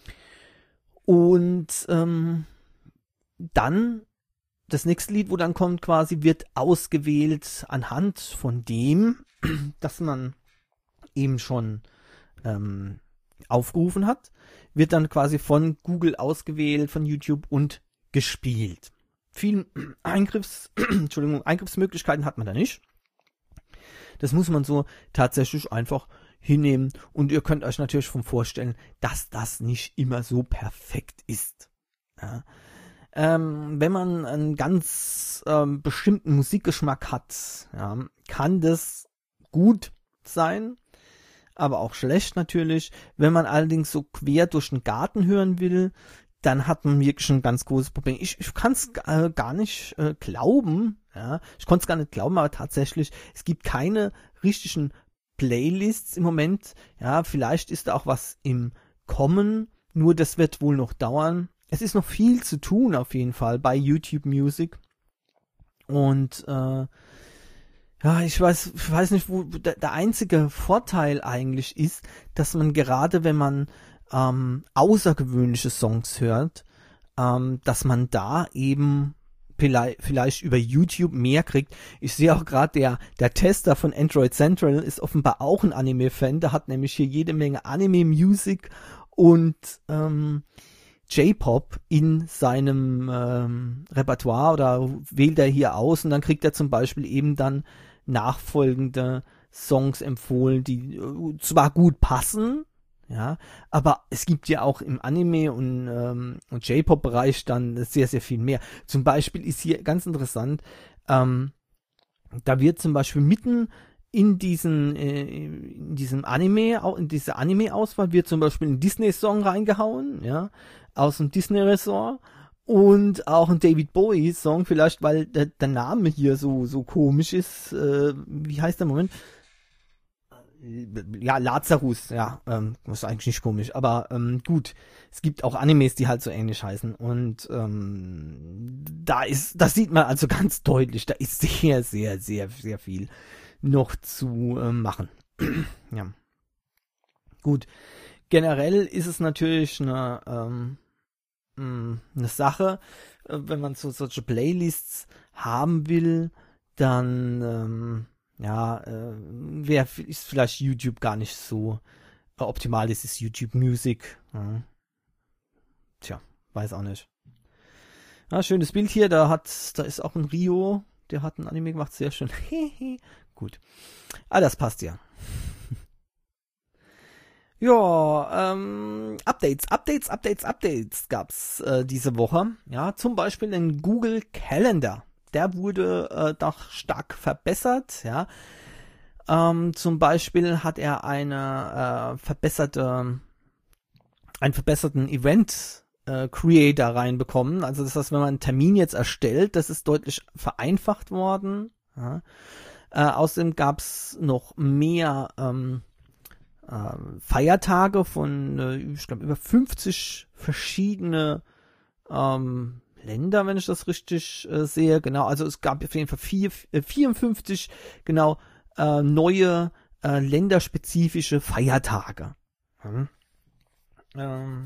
Und ähm, dann das nächste Lied, wo dann kommt quasi, wird ausgewählt anhand von dem, dass man eben schon ähm, aufgerufen hat, wird dann quasi von Google ausgewählt, von YouTube und gespielt. Viele Eingriffs, Entschuldigung, Eingriffsmöglichkeiten hat man da nicht. Das muss man so tatsächlich einfach hinnehmen und ihr könnt euch natürlich schon vorstellen, dass das nicht immer so perfekt ist. Ja. Ähm, wenn man einen ganz ähm, bestimmten Musikgeschmack hat, ja, kann das gut sein, aber auch schlecht natürlich. Wenn man allerdings so quer durch den Garten hören will, dann hat man wirklich ein ganz großes Problem. Ich, ich kann es äh, gar nicht äh, glauben, ja, ich konnte es gar nicht glauben, aber tatsächlich, es gibt keine richtigen Playlists im Moment. Ja, vielleicht ist da auch was im Kommen, nur das wird wohl noch dauern. es ist noch viel zu tun auf jeden Fall bei YouTube Music. Und äh, ja, ich weiß, ich weiß nicht, wo der, der einzige Vorteil eigentlich ist, dass man gerade, wenn man ähm, außergewöhnliche Songs hört, ähm, dass man da eben vielleicht, vielleicht über YouTube mehr kriegt. Ich sehe auch gerade, der, der Tester von Android Central ist offenbar auch ein Anime-Fan. Der hat nämlich hier jede Menge Anime-Music und ähm, J-Pop in seinem ähm, Repertoire oder wählt er hier aus und dann kriegt er zum Beispiel eben dann nachfolgende Songs empfohlen, die äh, zwar gut passen, ja, aber es gibt ja auch im Anime und, ähm, und J-Pop-Bereich dann sehr, sehr viel mehr. Zum Beispiel ist hier ganz interessant, ähm, da wird zum Beispiel mitten in diesen, äh, in diesem Anime, in dieser Anime-Auswahl wird zum Beispiel ein Disney-Song reingehauen, ja, aus dem Disney-Ressort und auch ein David Bowie-Song, vielleicht weil der, der Name hier so, so komisch ist, äh, wie heißt der Moment? Ja, Lazarus, ja, ähm, ist eigentlich nicht komisch, aber ähm, gut, es gibt auch Animes, die halt so ähnlich heißen und ähm, da ist, das sieht man also ganz deutlich, da ist sehr, sehr, sehr, sehr viel noch zu äh, machen. Ja. Gut, generell ist es natürlich eine, ähm, eine Sache, äh, wenn man so solche Playlists haben will, dann ähm, ja, äh, wäre ist vielleicht YouTube gar nicht so äh, optimal, ist es YouTube Music. Ja. Tja, weiß auch nicht. Ja, schönes Bild hier, da hat, da ist auch ein Rio, der hat ein Anime gemacht, sehr schön. Gut. Ah, das passt ja. Ja, ähm, Updates, Updates, Updates, Updates gab's äh, diese Woche. Ja, zum Beispiel den Google Calendar. Der wurde äh, doch stark verbessert, ja. Ähm, zum Beispiel hat er eine äh, verbesserte, einen verbesserten Event äh, Creator reinbekommen. Also das heißt, wenn man einen Termin jetzt erstellt, das ist deutlich vereinfacht worden. Ja. Äh, außerdem gab's noch mehr ähm, äh, Feiertage von, äh, ich glaube, über fünfzig verschiedene ähm, Länder, wenn ich das richtig äh, sehe, genau, also es gab auf jeden Fall vier, äh, vierundfünfzig, genau, äh, neue äh, länderspezifische Feiertage. Hm. Ähm,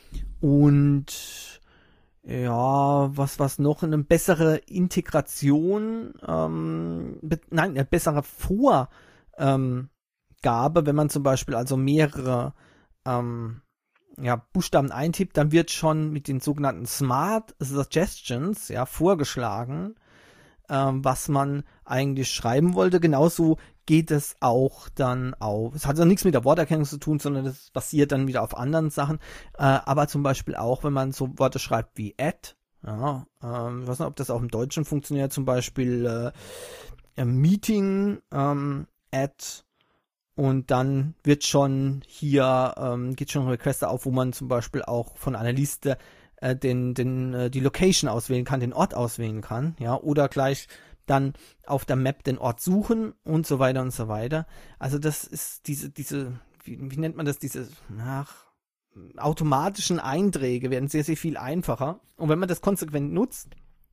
und ja, was was noch, eine bessere Integration, ähm, be- nein, eine bessere Vorgabe, ähm, wenn man zum Beispiel also mehrere ähm, ja, Buchstaben eintippt, dann wird schon mit den sogenannten Smart Suggestions ja vorgeschlagen, ähm, was man eigentlich schreiben wollte. Genauso geht es auch dann auf, es hat ja nichts mit der Worterkennung zu tun, sondern das basiert dann wieder auf anderen Sachen, äh, aber zum Beispiel auch, wenn man so Worte schreibt wie add, ja, ähm, ich weiß nicht, ob das auch im Deutschen funktioniert, zum Beispiel äh, Meeting, ähm, add, und dann wird schon hier, ähm, geht schon ein Request auf, wo man zum Beispiel auch von einer Liste äh, den, den, äh, die Location auswählen kann, den Ort auswählen kann, ja, oder gleich dann auf der Map den Ort suchen und so weiter und so weiter. Also das ist diese, diese, wie, wie nennt man das, diese, ach, automatischen Einträge werden sehr, sehr viel einfacher. Und wenn man das konsequent nutzt,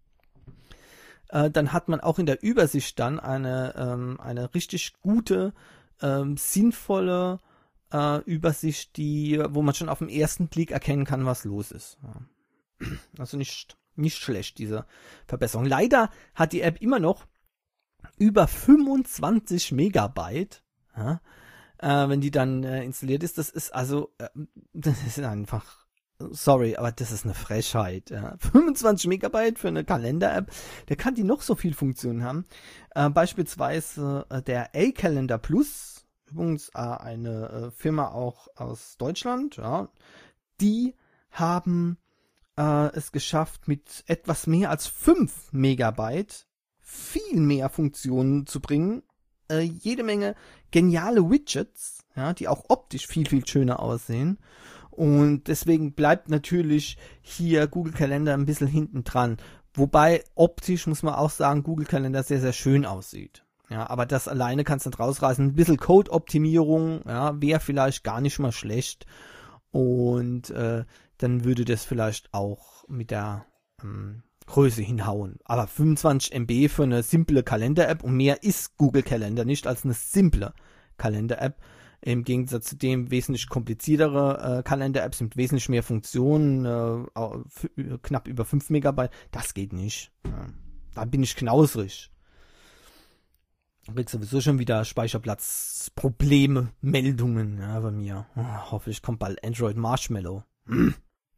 äh, dann hat man auch in der Übersicht dann eine, ähm, eine richtig gute, Ähm, sinnvolle äh, Übersicht, die, wo man schon auf den ersten Blick erkennen kann, was los ist. Ja. Also nicht, nicht schlecht, diese Verbesserung. Leider hat die App immer noch über fünfundzwanzig Megabyte, ja, äh, wenn die dann äh, installiert ist. Das ist also, äh, das ist einfach, sorry, aber das ist eine Frechheit. Ja. fünfundzwanzig Megabyte für eine Kalender-App, der kann die noch so viel Funktionen haben. Äh, beispielsweise äh, der A-Calendar Plus, übrigens äh, eine äh, Firma auch aus Deutschland, ja, die haben äh, es geschafft, mit etwas mehr als fünf Megabyte viel mehr Funktionen zu bringen. Äh, jede Menge geniale Widgets, ja, die auch optisch viel, viel schöner aussehen. Und deswegen bleibt natürlich hier Google Calendar ein bisschen hinten dran. Wobei optisch, muss man auch sagen, Google Calendar sehr, sehr schön aussieht. Ja, aber das alleine kannst du nicht rausreißen. Ein bisschen Code-Optimierung, ja, wäre vielleicht gar nicht mal schlecht. und äh, dann würde das vielleicht auch mit der ähm, Größe hinhauen. Aber fünfundzwanzig Megabyte für eine simple Kalender-App und mehr ist Google Calendar nicht als eine simple Kalender-App. Im Gegensatz zu dem wesentlich kompliziertere äh, Kalender-Apps mit wesentlich mehr Funktionen, äh, f- knapp über fünf Megabyte. Das geht nicht. Ja. Da bin ich knausrig. Da krieg sowieso schon wieder Speicherplatzprobleme, Meldungen, ja, bei mir. Oh, hoffentlich kommt bald Android Marshmallow. Hm.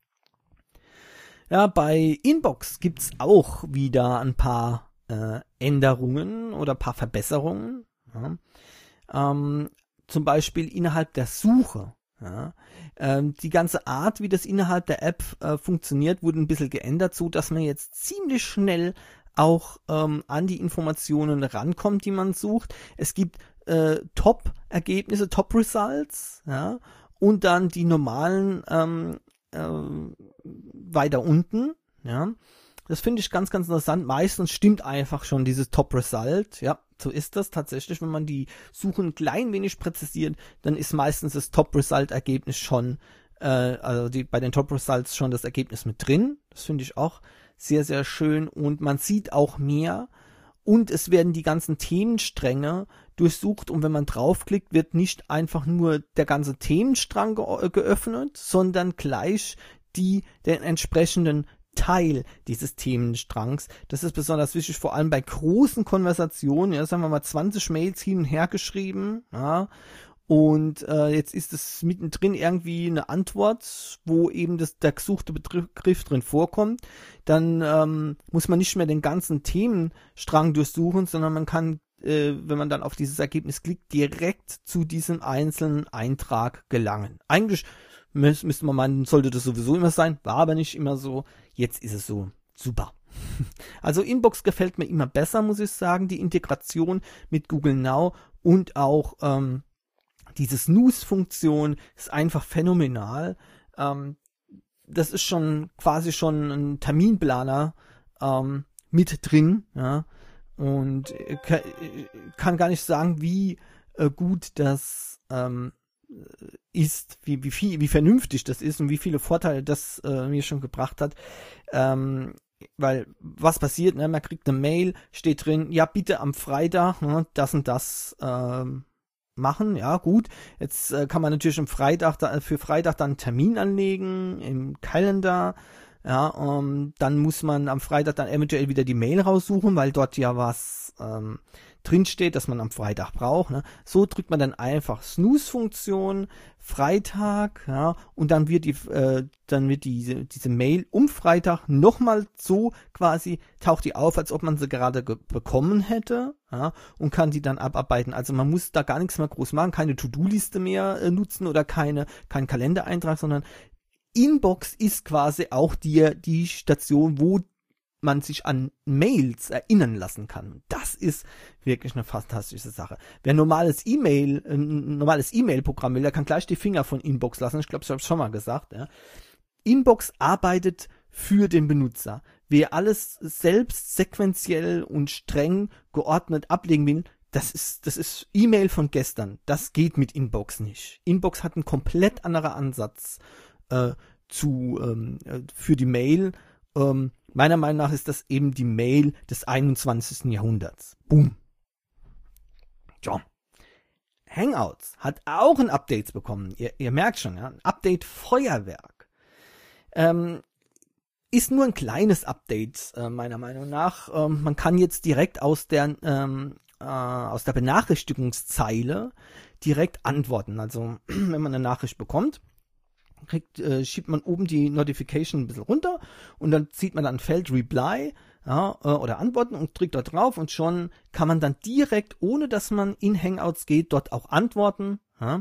Ja, bei Inbox gibt's auch wieder ein paar äh, Änderungen oder ein paar Verbesserungen. Ja. Ähm, zum Beispiel innerhalb der Suche. Ja. Ähm, die ganze Art, wie das innerhalb der App äh, funktioniert, wurde ein bisschen geändert, so dass man jetzt ziemlich schnell auch ähm, an die Informationen rankommt, die man sucht. Es gibt äh, Top-Ergebnisse, Top-Results, ja, und dann die normalen ähm, äh, weiter unten, ja. Das finde ich ganz, ganz interessant. Meistens stimmt einfach schon dieses Top-Result, ja, so ist das tatsächlich. Wenn man die Suche ein klein wenig präzisiert, dann ist meistens das Top-Result-Ergebnis schon, äh, also die, bei den Top-Results schon das Ergebnis mit drin. Das finde ich auch sehr, sehr schön und man sieht auch mehr und es werden die ganzen Themenstränge durchsucht und wenn man draufklickt, wird nicht einfach nur der ganze Themenstrang ge- geöffnet, sondern gleich die, den entsprechenden Teil dieses Themenstrangs. Das ist besonders wichtig, vor allem bei großen Konversationen, ja, sagen wir mal zwanzig Mails hin und her geschrieben, ja, und äh, jetzt ist es mittendrin irgendwie eine Antwort, wo eben das, der gesuchte Begriff drin vorkommt. Dann ähm, muss man nicht mehr den ganzen Themenstrang durchsuchen, sondern man kann, äh, wenn man dann auf dieses Ergebnis klickt, direkt zu diesem einzelnen Eintrag gelangen. Eigentlich müß, müsste man meinen, sollte das sowieso immer sein, war aber nicht immer so. Jetzt ist es so. Super. Also Inbox gefällt mir immer besser, muss ich sagen. Die Integration mit Google Now und auch ähm, diese Snooze-Funktion ist einfach phänomenal. Ähm, das ist schon quasi schon ein Terminplaner ähm, mit drin, ja. Und kann, kann gar nicht sagen, wie äh, gut das ähm, ist, wie, wie viel, wie vernünftig das ist und wie viele Vorteile das äh, mir schon gebracht hat. Ähm, weil was passiert, ne? Man kriegt eine Mail, steht drin, ja bitte am Freitag, ne, das und das ähm, machen, ja gut. Jetzt äh, kann man natürlich am Freitag da, für Freitag dann einen Termin anlegen im Kalender, ja, um, dann muss man am Freitag dann eventuell wieder die Mail raussuchen, weil dort ja was ähm, drinsteht, dass man am Freitag braucht, ne? So drückt man dann einfach Snooze-Funktion, Freitag, ja, und dann wird die, äh, dann wird diese, diese Mail um Freitag nochmal so quasi, taucht die auf, als ob man sie gerade ge- bekommen hätte, ja, und kann die dann abarbeiten. Also man muss da gar nichts mehr groß machen, keine To-Do-Liste mehr äh, nutzen oder keine, kein Kalendereintrag, sondern Inbox ist quasi auch die, die Station, wo man sich an Mails erinnern lassen kann. Das ist wirklich eine fantastische Sache. Wer normales E-Mail, ein normales E-Mail-Programm will, der kann gleich die Finger von Inbox lassen. Ich glaube, ich habe es schon mal gesagt. Ja. Inbox arbeitet für den Benutzer. Wer alles selbst sequenziell und streng geordnet ablegen will, das ist, das ist E-Mail von gestern. Das geht mit Inbox nicht. Inbox hat einen komplett anderen Ansatz äh, zu ähm, für die Mail. Ähm, meiner Meinung nach ist das eben die Mail des einundzwanzigsten Jahrhunderts. Boom. Ja. Hangouts hat auch ein Update bekommen. Ihr, ihr merkt schon, ja, ein Update-Feuerwerk. Ähm, ist nur ein kleines Update, äh, meiner Meinung nach. Ähm, man kann jetzt direkt aus der, ähm, äh, aus der Benachrichtigungszeile direkt antworten. Also, wenn man eine Nachricht bekommt, kriegt, äh, schiebt man oben die Notification ein bisschen runter und dann zieht man dann ein Feld Reply, ja, äh, oder Antworten und drückt dort drauf und schon kann man dann direkt, ohne dass man in Hangouts geht, dort auch antworten. Ja.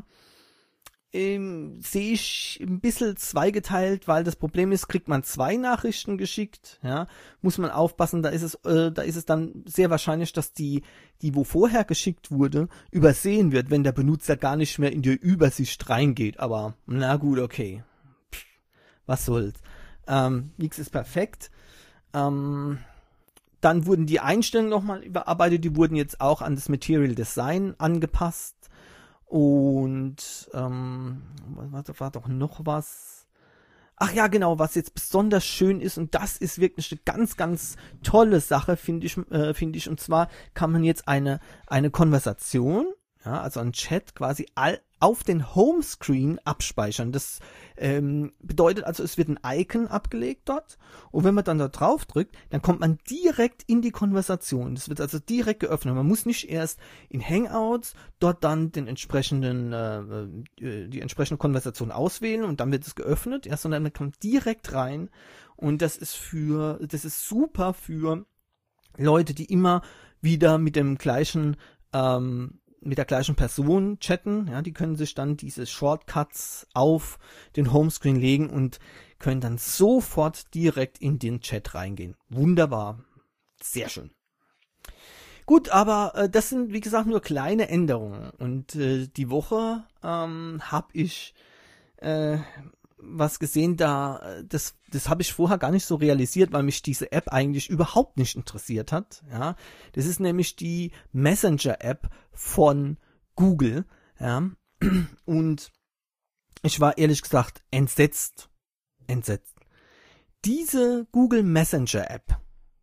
Ähm, sehe ich ein bisschen zweigeteilt, weil das Problem ist, kriegt man zwei Nachrichten geschickt, ja, muss man aufpassen, da ist es, äh, da ist es dann sehr wahrscheinlich, dass die, die wo vorher geschickt wurde, übersehen wird, wenn der Benutzer gar nicht mehr in die Übersicht reingeht, aber na gut, okay, Pff, was soll's, ähm, nichts ist perfekt, ähm, dann wurden die Einstellungen nochmal überarbeitet, die wurden jetzt auch an das Material Design angepasst. Und ähm, war, war doch noch was. Ach ja, genau, was jetzt besonders schön ist, und das ist wirklich eine ganz, ganz tolle Sache, finde ich, äh, finde ich. Und zwar kann man jetzt eine eine Konversation, ja, also ein Chat quasi all, auf den Homescreen abspeichern. Das ähm, bedeutet also, es wird ein Icon abgelegt dort, und wenn man dann da drauf drückt, dann kommt man direkt in die Konversation. Das wird also direkt geöffnet. Man muss nicht erst in Hangouts dort dann den entsprechenden äh, die entsprechende Konversation auswählen und dann wird es geöffnet, ja, sondern man kommt direkt rein, und das ist für das ist super für Leute, die immer wieder mit dem gleichen ähm, mit der gleichen Person chatten, ja, die können sich dann diese Shortcuts auf den Homescreen legen und können dann sofort direkt in den Chat reingehen. Wunderbar. Sehr schön. Gut, aber äh, das sind, wie gesagt, nur kleine Änderungen. Und äh, die Woche ähm, habe ich äh, was gesehen, da das das habe ich vorher gar nicht so realisiert, weil mich diese App eigentlich überhaupt nicht interessiert hat. Ja, das ist nämlich die Messenger-App von Google. Ja, und ich war ehrlich gesagt entsetzt, entsetzt. Diese Google Messenger-App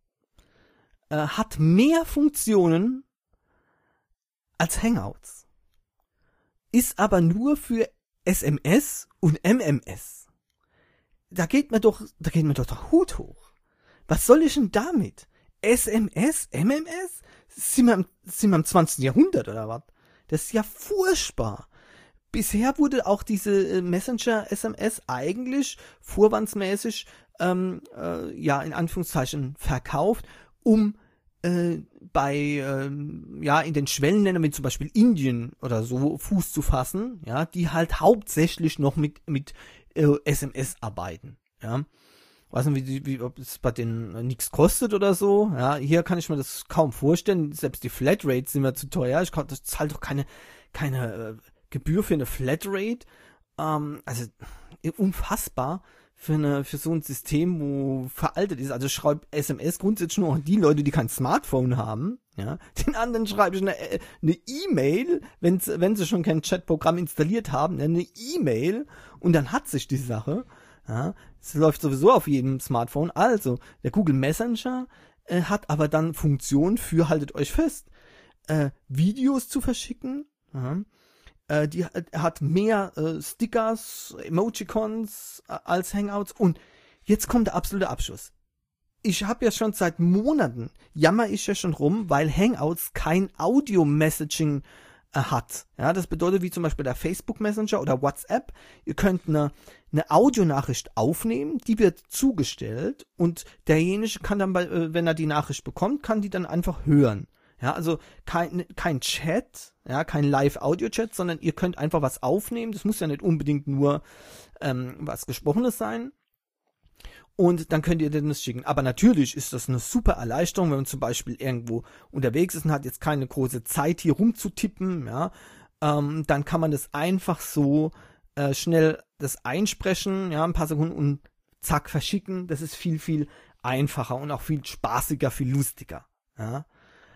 äh, hat mehr Funktionen als Hangouts, ist aber nur für S M S und M M S. Da geht mir doch, da geht mir doch der Hut hoch. Was soll ich denn damit? S M S, M M S? Sind wir im, sind wir im zwanzigsten Jahrhundert oder was? Das ist ja furchtbar. Bisher wurde auch diese Messenger-S M S eigentlich vorwandsmäßig, ähm, äh, ja, in Anführungszeichen verkauft, um äh, bei, ähm, ja, in den Schwellenländern, wie zum Beispiel Indien oder so, Fuß zu fassen, ja, die halt hauptsächlich noch mit, mit äh, S M S arbeiten, ja. Weiß nicht, wie, wie, ob es bei denen äh, nichts kostet oder so, ja. Hier kann ich mir das kaum vorstellen, selbst die Flatrates sind mir zu teuer, ich kann, das zahlt doch keine, keine äh, Gebühr für eine Flatrate, ähm, also unfassbar. Für, eine, für so ein System, wo veraltet ist. Also ich schreibe S M S grundsätzlich nur an die Leute, die kein Smartphone haben. Ja, den anderen schreibe ich eine eine E-Mail, wenn wenn sie schon kein Chatprogramm installiert haben, eine E-Mail, und dann hat sich die Sache. Ja, es läuft sowieso auf jedem Smartphone. Also der Google Messenger äh, hat aber dann Funktion für, haltet euch fest, äh, Videos zu verschicken. Ja. Die hat mehr äh, Stickers, Emojicons äh, als Hangouts, und jetzt kommt der absolute Abschuss. Ich habe ja schon seit Monaten, jammer ich ja schon rum, weil Hangouts kein Audio-Messaging äh, hat. Ja, das bedeutet, wie zum Beispiel der Facebook Messenger oder WhatsApp, ihr könnt eine, eine Audionachricht aufnehmen, die wird zugestellt, und derjenige kann dann, bei, äh, wenn er die Nachricht bekommt, kann die dann einfach hören. Ja, also kein, kein Chat, ja, kein Live-Audio-Chat, sondern ihr könnt einfach was aufnehmen. Das muss ja nicht unbedingt nur ähm, was Gesprochenes sein. Und dann könnt ihr das schicken. Aber natürlich ist das eine super Erleichterung, wenn man zum Beispiel irgendwo unterwegs ist und hat jetzt keine große Zeit, hier rumzutippen, ja. Ähm, dann kann man das einfach so äh, schnell das einsprechen, ja, ein paar Sekunden, und zack, verschicken. Das ist viel, viel einfacher und auch viel spaßiger, viel lustiger, ja.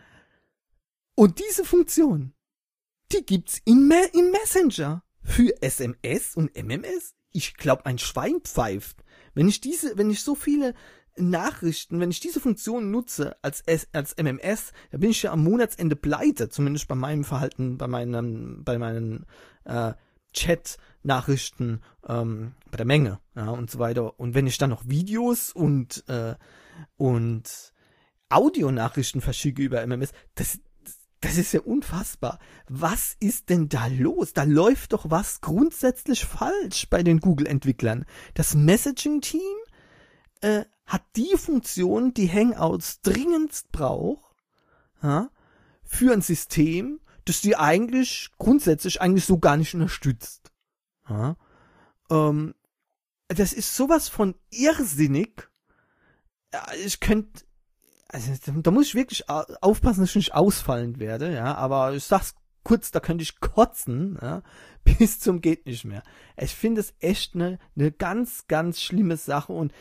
Und diese Funktion, die gibt's in Me- im Messenger für S M S und M M S. Ich glaube, ein Schwein pfeift. Wenn ich diese, wenn ich so viele Nachrichten, wenn ich diese Funktion nutze als S- als M M S, dann bin ich ja am Monatsende pleite, zumindest bei meinem Verhalten, bei meinen, bei meinen äh, Chat-Nachrichten, ähm, bei der Menge, ja, und so weiter. Und wenn ich dann noch Videos und äh, und Audionachrichten verschicke über M M S, das Das ist ja unfassbar. Was ist denn da los? Da läuft doch was grundsätzlich falsch bei den Google-Entwicklern. Das Messaging-Team äh, hat die Funktion, die Hangouts dringendst braucht, ja, für ein System, das die eigentlich grundsätzlich eigentlich so gar nicht unterstützt. Ja, ähm, das ist sowas von irrsinnig. Ja, ich könnte Also, da muss ich wirklich aufpassen, dass ich nicht ausfallend werde, ja, aber ich sag's kurz, da könnte ich kotzen, ja, bis zum geht nicht mehr. Ich finde es echt eine, eine ganz, ganz schlimme Sache, und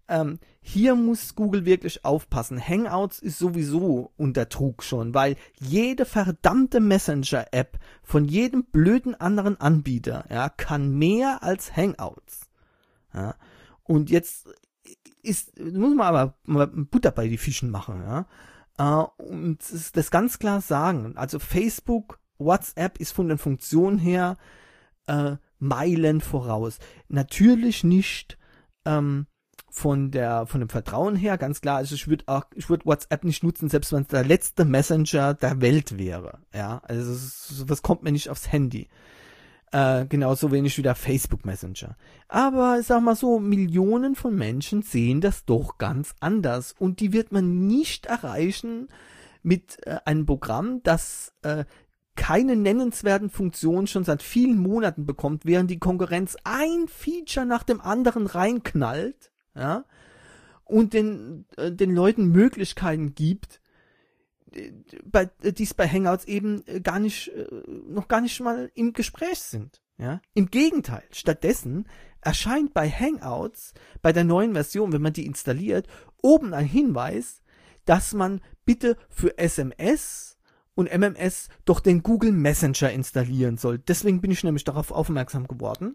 ähm, hier muss Google wirklich aufpassen. Hangouts ist sowieso unter Druck schon, weil jede verdammte Messenger-App von jedem blöden anderen Anbieter, ja, kann mehr als Hangouts. Ja. Und jetzt ist, muss man aber mal Butter bei die Fischen machen, ja. Äh, und das ganz klar sagen. Also Facebook, WhatsApp ist von den Funktionen her äh, Meilen voraus. Natürlich nicht ähm, von der von dem Vertrauen her, ganz klar. Also ich würde auch, ich würde WhatsApp nicht nutzen, selbst wenn es der letzte Messenger der Welt wäre. Ja, also sowas kommt mir nicht aufs Handy. Äh, genauso wenig wie der Facebook Messenger. Aber ich sag mal so, Millionen von Menschen sehen das doch ganz anders. Und die wird man nicht erreichen mit äh, einem Programm, das äh, keine nennenswerten Funktionen schon seit vielen Monaten bekommt, während die Konkurrenz ein Feature nach dem anderen reinknallt, ja, und den, äh, den Leuten Möglichkeiten gibt, bei, die es bei Hangouts eben gar nicht, äh, noch gar nicht mal im Gespräch sind, ja. Im Gegenteil, stattdessen erscheint bei Hangouts, bei der neuen Version, wenn man die installiert, oben ein Hinweis, dass man bitte für S M S und M M S doch den Google Messenger installieren soll. Deswegen bin ich nämlich darauf aufmerksam geworden.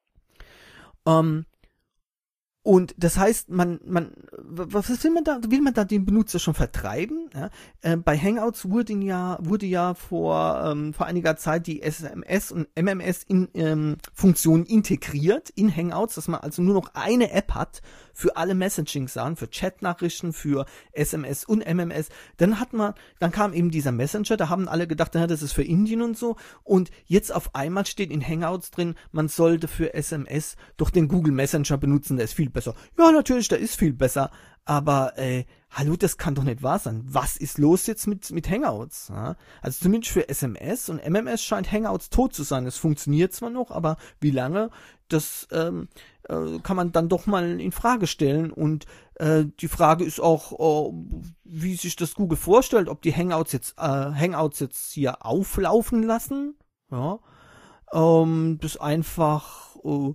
Ähm, und das heißt, man, man, was will man da, will man da den Benutzer schon vertreiben? Ja? Äh, bei Hangouts wurde ja, wurde ja vor, ähm, vor einiger Zeit die S M S und M M S in, ähm, Funktionen integriert in Hangouts, dass man also nur noch eine App hat für alle Messaging-Sachen, für Chatnachrichten, für S M S und M M S. Dann hat man, dann kam eben dieser Messenger, da haben alle gedacht, ja, das ist für Indien und so. Und jetzt auf einmal steht in Hangouts drin, man sollte für S M S doch den Google Messenger benutzen, der ist viel besser. Ja, natürlich, der ist viel besser. Aber, äh, hallo, das kann doch nicht wahr sein. Was ist los jetzt mit, mit Hangouts? Ja? Also zumindest für S M S und M M S scheint Hangouts tot zu sein. Es funktioniert zwar noch, aber wie lange, das ähm, äh, kann man dann doch mal in Frage stellen. Und äh, die Frage ist auch, äh, wie sich das Google vorstellt, ob die Hangouts jetzt, äh, Hangouts jetzt hier auflaufen lassen. Ja, ähm, das einfach äh,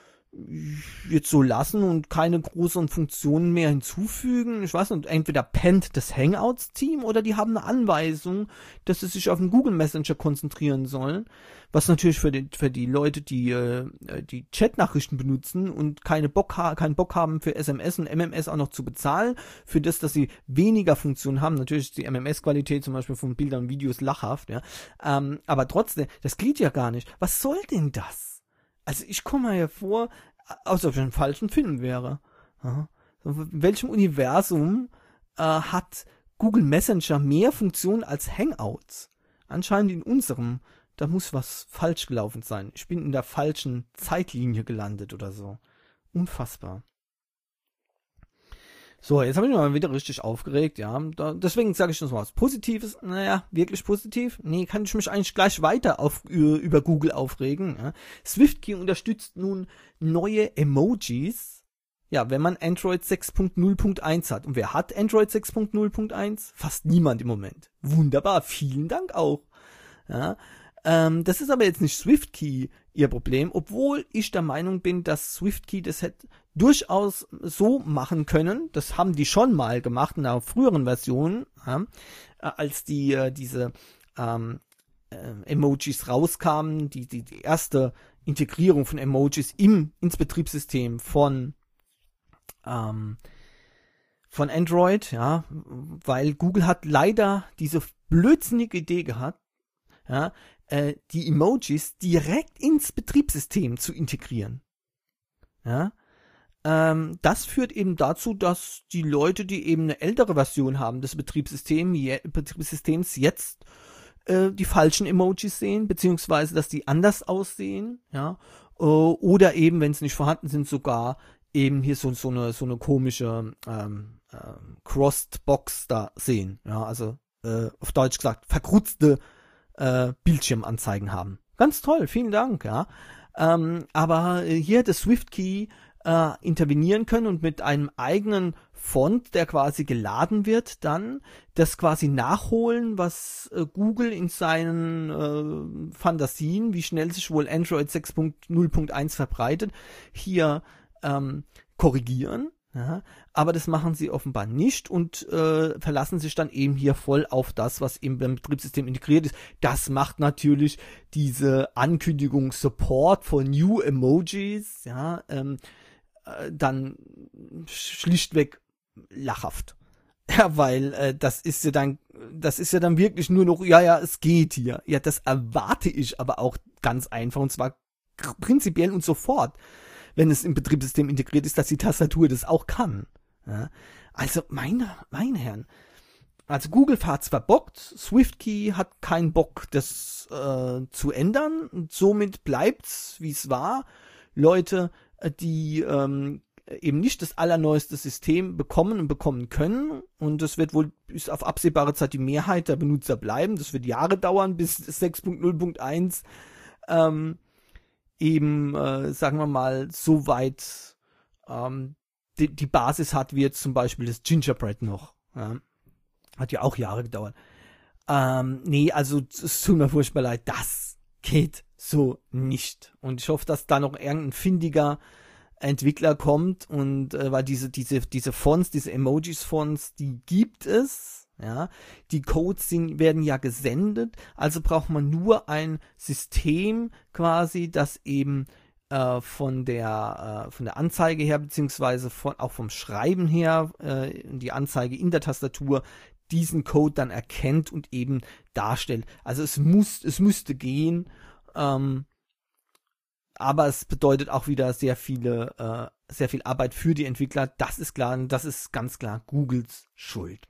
jetzt so lassen und keine großen Funktionen mehr hinzufügen. Ich weiß nicht, entweder pennt das Hangouts-Team oder die haben eine Anweisung, dass sie sich auf den Google Messenger konzentrieren sollen, was natürlich für die, für die Leute, die äh, die Chat-Nachrichten benutzen und keine Bock ha- keinen Bock haben für S M S und M M S auch noch zu bezahlen, für das, dass sie weniger Funktionen haben. Natürlich ist die M M S-Qualität zum Beispiel von Bildern und Videos lachhaft, ja. Ähm, aber trotzdem, das geht ja gar nicht. Was soll denn das? Also ich komme mir ja vor, als ob ich in einem falschen Film wäre. Ja. In welchem Universum äh, hat Google Messenger mehr Funktionen als Hangouts? Anscheinend in unserem. Da muss was falsch gelaufen sein. Ich bin in der falschen Zeitlinie gelandet oder so. Unfassbar. So, jetzt habe ich mich mal wieder richtig aufgeregt, ja. Da, deswegen sage ich noch was Positives. Naja, wirklich positiv? Nee, kann ich mich eigentlich gleich weiter auf, über Google aufregen. Ja. SwiftKey unterstützt nun neue Emojis. Ja, wenn man Android sechs Punkt null Punkt eins hat. Und wer hat Android sechs Punkt null Punkt eins? Fast niemand im Moment. Wunderbar, vielen Dank auch. Ja. Ähm, das ist aber jetzt nicht SwiftKey ihr Problem, obwohl ich der Meinung bin, dass SwiftKey das hätte durchaus so machen können. Das haben die schon mal gemacht in einer früheren Version, ja, als die äh, diese ähm, äh, Emojis rauskamen, die, die die erste Integrierung von Emojis im ins Betriebssystem von ähm, von Android, ja, weil Google hat leider diese blödsinnige Idee gehabt, ja, äh, die Emojis direkt ins Betriebssystem zu integrieren. Ja, ähm, das führt eben dazu, dass die Leute, die eben eine ältere Version haben des Betriebssystem, je, Betriebssystems, jetzt äh, die falschen Emojis sehen, beziehungsweise dass die anders aussehen, ja, äh, oder eben, wenn es nicht vorhanden sind, sogar eben hier so, so eine so eine komische ähm, äh, Crossed Box da sehen, ja, also äh, auf Deutsch gesagt verkrutzte äh, Bildschirmanzeigen haben. Ganz toll, vielen Dank, ja. Ähm, aber hier hätte SwiftKey äh, intervenieren können und mit einem eigenen Font, der quasi geladen wird, dann das quasi nachholen, was äh, Google in seinen äh, Fantasien, wie schnell sich wohl Android sechs Punkt null Punkt eins verbreitet, hier ähm, korrigieren, Ja, aber das machen sie offenbar nicht und äh, verlassen sich dann eben hier voll auf das, was eben beim Betriebssystem integriert ist. Das macht natürlich diese Ankündigung Support von New Emojis, ja, ähm, äh, dann schlichtweg lachhaft. Ja, weil äh, das ist ja dann, das ist ja dann wirklich nur noch, ja, ja, es geht hier. Ja, das erwarte ich aber auch ganz einfach und zwar prinzipiell und sofort, wenn es im Betriebssystem integriert ist, dass die Tastatur das auch kann. Ja, also, meine, meine Herren, also Google hat's verbockt, SwiftKey hat keinen Bock, das äh, zu ändern und somit bleibt's, wie es war. Leute, die ähm, eben nicht das allerneueste System bekommen und bekommen können und das wird wohl bis auf absehbare Zeit die Mehrheit der Benutzer bleiben. Das wird Jahre dauern, bis sechs Punkt null Punkt eins ähm, eben, äh, sagen wir mal, so weit ähm, die, die Basis hat, wie jetzt zum Beispiel das Gingerbread noch. Ja. Hat ja auch Jahre gedauert. Ähm, nee, also es tut mir furchtbar leid, das geht so nicht. Und ich hoffe, dass da noch irgendein findiger Entwickler kommt und äh, weil diese, diese, diese Fonts, diese Emojis-Fonts, die gibt es. Ja, die Codes sind, werden ja gesendet, also braucht man nur ein System quasi, das eben äh, von der äh, von der Anzeige her beziehungsweise von auch vom Schreiben her äh, die Anzeige in der Tastatur diesen Code dann erkennt und eben darstellt. Also es muss es müsste gehen, ähm, aber es bedeutet auch wieder sehr viele äh, sehr viel Arbeit für die Entwickler. Das ist klar, das ist ganz klar Googles Schuld.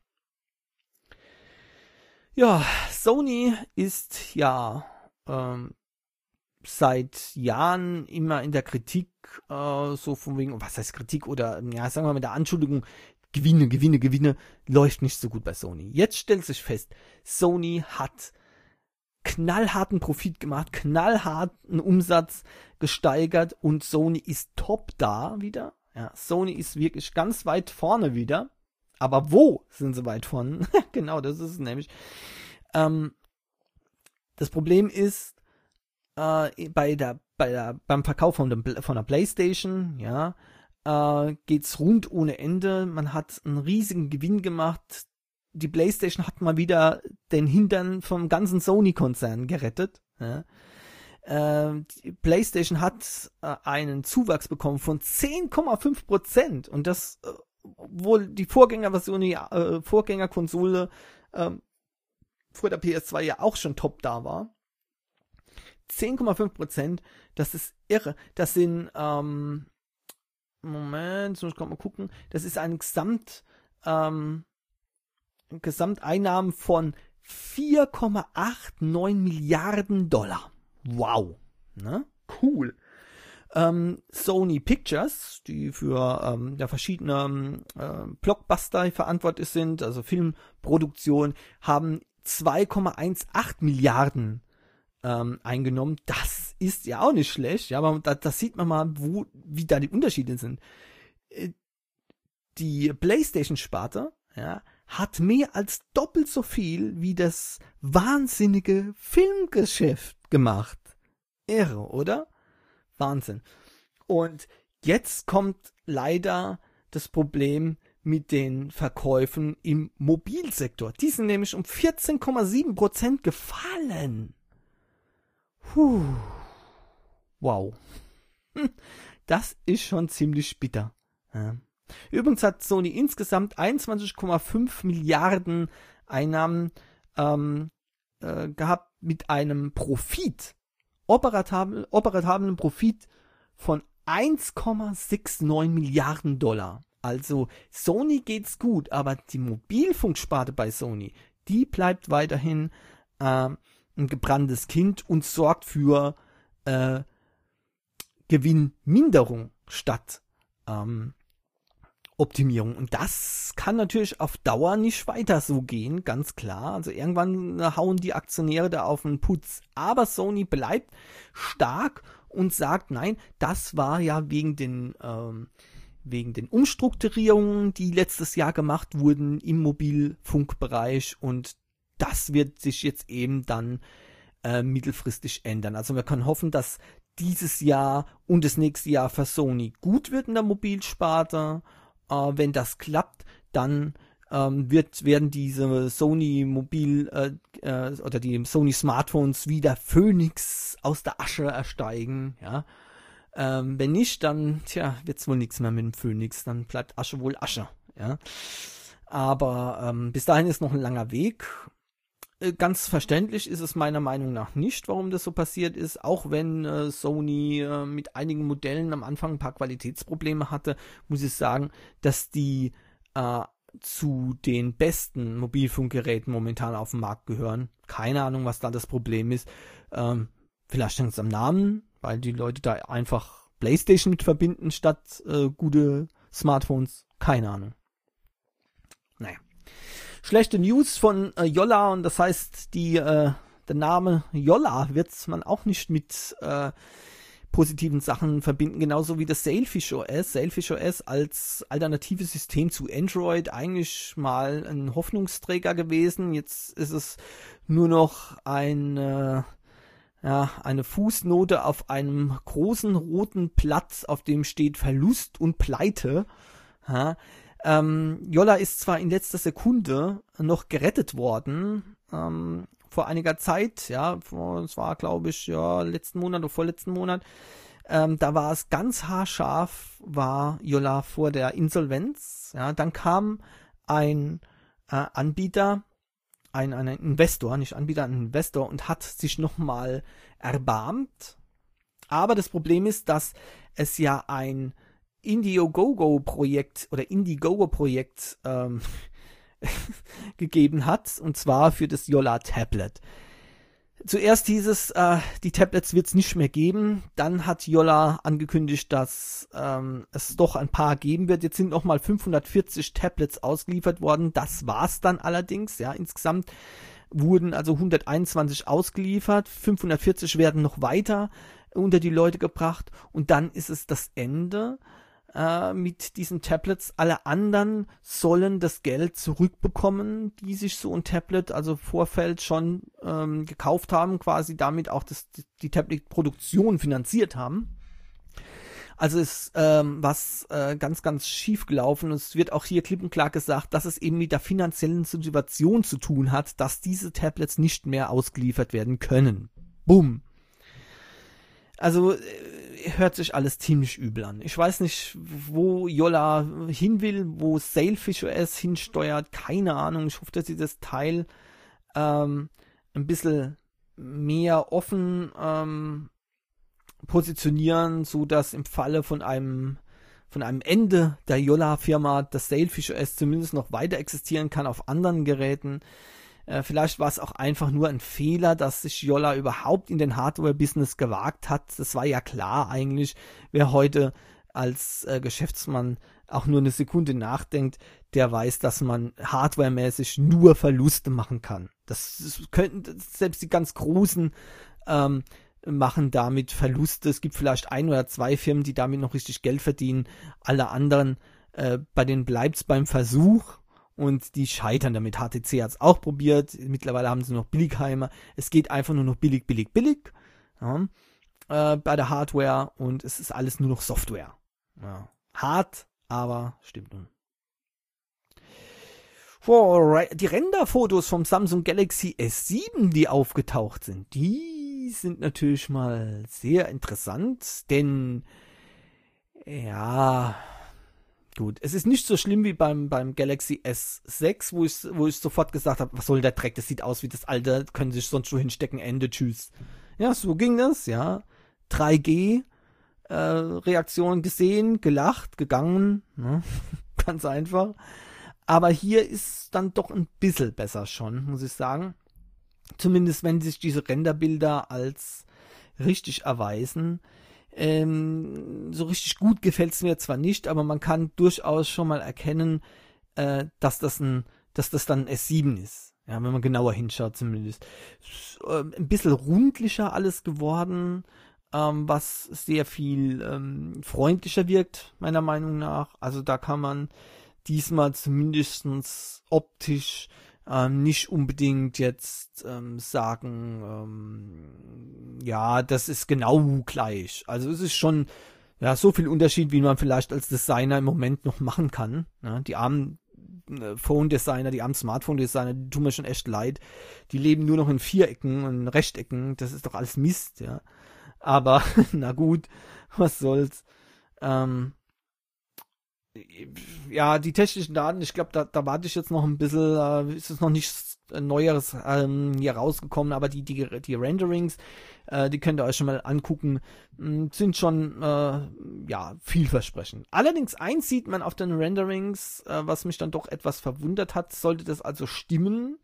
Ja, Sony ist ja ähm, seit Jahren immer in der Kritik, äh, so von wegen, was heißt Kritik oder, ja, sagen wir mal mit der Anschuldigung, Gewinne, Gewinne, Gewinne, läuft nicht so gut bei Sony. Jetzt stellt sich fest, Sony hat knallharten Profit gemacht, knallharten Umsatz gesteigert und Sony ist top da wieder. Ja, Sony ist wirklich ganz weit vorne wieder. Aber wo sind sie weit vorne? Genau, das ist es nämlich. Ähm, das Problem ist, äh, bei der, bei der, beim Verkauf von, dem, von der PlayStation, ja, äh, geht's rund ohne Ende. Man hat einen riesigen Gewinn gemacht. Die PlayStation hat mal wieder den Hintern vom ganzen Sony-Konzern gerettet. Ja. Äh, die PlayStation hat äh, einen Zuwachs bekommen von zehn Komma fünf Prozent und das äh, obwohl die Vorgängerversion, die äh, Vorgängerkonsole äh, vor der P S zwei ja auch schon top da war. zehn Komma fünf Prozent, das ist irre. Das sind, ähm, Moment, so ich kann mal gucken, das ist ein Gesamt, ähm, Gesamteinnahmen von vier Komma neunundachtzig Milliarden Dollar. Wow, ne? Cool. Ähm, Sony Pictures, die für ähm, ja, verschiedene äh, Blockbuster verantwortlich sind, also Filmproduktion, haben zwei Komma achtzehn Milliarden ähm, eingenommen. Das ist ja auch nicht schlecht, ja, aber da, das sieht man mal, wo, wie da die Unterschiede sind. Äh, die PlayStation-Sparte, ja, hat mehr als doppelt so viel wie das wahnsinnige Filmgeschäft gemacht. Irre, oder? Wahnsinn. Und jetzt kommt leider das Problem mit den Verkäufen im Mobilsektor. Die sind nämlich um vierzehn Komma sieben Prozent gefallen. Puh. Wow. Das ist schon ziemlich bitter. Ja. Übrigens hat Sony insgesamt einundzwanzig Komma fünf Milliarden Einnahmen ähm, äh, gehabt mit einem Profit. Operatabel, operatablen Profit von eins Komma neunundsechzig Milliarden Dollar. Also Sony geht's gut, aber die Mobilfunksparte bei Sony, die bleibt weiterhin äh, ein gebranntes Kind und sorgt für äh, Gewinnminderung statt ähm, Optimierung. Und das kann natürlich auf Dauer nicht weiter so gehen, ganz klar. Also irgendwann hauen die Aktionäre da auf den Putz. Aber Sony bleibt stark und sagt, nein, das war ja wegen den, ähm, wegen den Umstrukturierungen, die letztes Jahr gemacht wurden im Mobilfunkbereich und das wird sich jetzt eben dann äh, mittelfristig ändern. Also wir können hoffen, dass dieses Jahr und das nächste Jahr für Sony gut wird in der Mobilsparte. Äh, wenn das klappt, dann ähm, wird, werden diese Sony Mobil äh, äh, oder die Sony Smartphones wieder Phönix aus der Asche ersteigen, ja. Ähm, wenn nicht, dann, tja, wird's wohl nichts mehr mit dem Phönix, dann bleibt Asche wohl Asche, ja. Aber ähm, bis dahin ist noch ein langer Weg. Äh, ganz verständlich ist es meiner Meinung nach nicht, warum das so passiert ist, auch wenn äh, Sony äh, mit einigen Modellen am Anfang ein paar Qualitätsprobleme hatte, muss ich sagen, dass die äh, zu den besten Mobilfunkgeräten momentan auf dem Markt gehören. Keine Ahnung, was da das Problem ist. Ähm, vielleicht hängt es am Namen, weil die Leute da einfach PlayStation mit verbinden statt äh, gute Smartphones. Keine Ahnung. Naja. Schlechte News von äh, Jolla, und das heißt, die, äh, der Name Jolla wird man auch nicht mit äh, positiven Sachen verbinden, genauso wie das Sailfish O S. Sailfish O S als alternatives System zu Android eigentlich mal ein Hoffnungsträger gewesen. Jetzt ist es nur noch ein, äh, ja, eine Fußnote auf einem großen roten Platz, auf dem steht Verlust und Pleite. Ja, ähm, Jolla ist zwar in letzter Sekunde noch gerettet worden, ähm, vor einiger Zeit, ja, vor, es war glaube ich, ja, letzten Monat oder vorletzten Monat, ähm, da war es ganz haarscharf, war Jolla vor der Insolvenz, ja, dann kam ein äh, Anbieter, ein, ein Investor, nicht Anbieter, ein Investor und hat sich nochmal erbarmt, aber das Problem ist, dass es ja ein Indiegogo-Projekt oder Indiegogo-Projekt ähm, gegeben hat, und zwar für das Jolla Tablet. Zuerst hieß es, äh, die Tablets wird es nicht mehr geben, dann hat Jolla angekündigt, dass ähm, es doch ein paar geben wird. Jetzt sind nochmal fünfhundertvierzig Tablets ausgeliefert worden, das war's dann allerdings, ja, insgesamt wurden also hunderteinundzwanzig ausgeliefert, fünfhundertvierzig werden noch weiter unter die Leute gebracht und dann ist es das Ende mit diesen Tablets. Alle anderen sollen das Geld zurückbekommen, die sich so ein Tablet, also Vorfeld schon ähm, gekauft haben, quasi damit auch das, die Tablet-Produktion finanziert haben. Also ist ähm, was äh, ganz, ganz schief gelaufen. Es wird auch hier klipp und klar gesagt, dass es eben mit der finanziellen Situation zu tun hat, dass diese Tablets nicht mehr ausgeliefert werden können. Bumm. Also äh, hört sich alles ziemlich übel an. Ich weiß nicht, wo Jolla hin will, wo Sailfish O S hinsteuert. Keine Ahnung. Ich hoffe, dass sie das Teil ähm, ein bisschen mehr offen ähm, positionieren, so dass im Falle von einem von einem Ende der Jolla-Firma das Sailfish O S zumindest noch weiter existieren kann auf anderen Geräten. Äh, vielleicht war es auch einfach nur ein Fehler, dass sich Jolla überhaupt in den Hardware-Business gewagt hat. Das war ja klar eigentlich. Wer heute als äh, Geschäftsmann auch nur eine Sekunde nachdenkt, der weiß, dass man hardwaremäßig nur Verluste machen kann. Das, das könnten selbst die ganz Großen ähm, machen damit Verluste. Es gibt vielleicht ein oder zwei Firmen, die damit noch richtig Geld verdienen. Alle anderen, äh, bei denen bleibt's beim Versuch. Und die scheitern damit. H T C hat es auch probiert. Mittlerweile haben sie noch Billigheimer. Es geht einfach nur noch billig, billig, billig. Ja, äh, bei der Hardware. Und es ist alles nur noch Software. Ja. Hart, aber stimmt nun. Die Renderfotos vom Samsung Galaxy S sieben, die aufgetaucht sind, die sind natürlich mal sehr interessant. Denn, ja... Gut, es ist nicht so schlimm wie beim, beim Galaxy S sechs, wo ich, wo ich sofort gesagt habe, was soll der Dreck, das sieht aus wie das alte, können sich sonst wo hinstecken, Ende, tschüss. Ja, so ging das, ja. drei G äh, Reaktion gesehen, gelacht, gegangen, ne? Ganz einfach. Aber hier ist dann doch ein bisschen besser schon, muss ich sagen. Zumindest wenn sich diese Renderbilder als richtig erweisen. Ähm, so richtig gut gefällt es mir zwar nicht, aber man kann durchaus schon mal erkennen, äh, dass das ein, dass das dann ein S sieben ist. Ja, wenn man genauer hinschaut zumindest. Äh, ein bisschen rundlicher alles geworden, ähm, was sehr viel ähm, freundlicher wirkt, meiner Meinung nach. Also da kann man diesmal zumindest optisch Ähm, nicht unbedingt jetzt ähm, sagen, ähm, ja, das ist genau gleich. Also es ist schon ja, so viel Unterschied, wie man vielleicht als Designer im Moment noch machen kann. Ja, die armen äh, Phone-Designer, die armen Smartphone-Designer, die tun mir schon echt leid. Die leben nur noch in Vierecken und Rechtecken. Das ist doch alles Mist, ja. Aber, na gut, was soll's. Ähm, ja, die technischen Daten, ich glaube, da, da warte ich jetzt noch ein bisschen, äh, ist es noch nichts Neueres ähm, hier rausgekommen, aber die, die, die Renderings, äh, die könnt ihr euch schon mal angucken, mh, sind schon, äh, ja, vielversprechend. Allerdings eins sieht man auf den Renderings, äh, was mich dann doch etwas verwundert hat, sollte das also stimmen,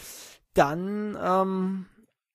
dann ähm,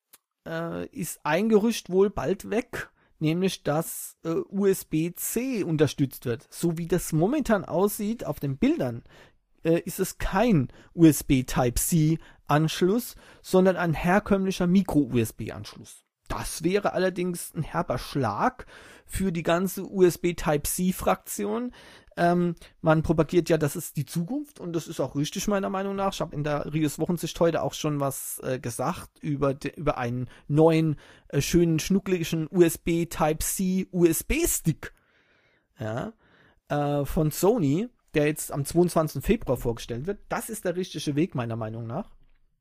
äh, ist ein Gerücht wohl bald weg, nämlich dass äh, U S B C unterstützt wird. So wie das momentan aussieht auf den Bildern, äh, ist es kein U S B Type-C Anschluss, sondern ein herkömmlicher Micro-U S B Anschluss. Das wäre allerdings ein herber Schlag für die ganze U S B Type-C Fraktion. Ähm, man propagiert ja, das ist die Zukunft und das ist auch richtig meiner Meinung nach. Ich habe in der Rios Wochensicht heute auch schon was äh, gesagt über, de, über einen neuen, äh, schönen, schnuckligen U S B Type-C U S B Stick, ja, äh, von Sony, der jetzt am zweiundzwanzigsten Februar vorgestellt wird. Das ist der richtige Weg meiner Meinung nach.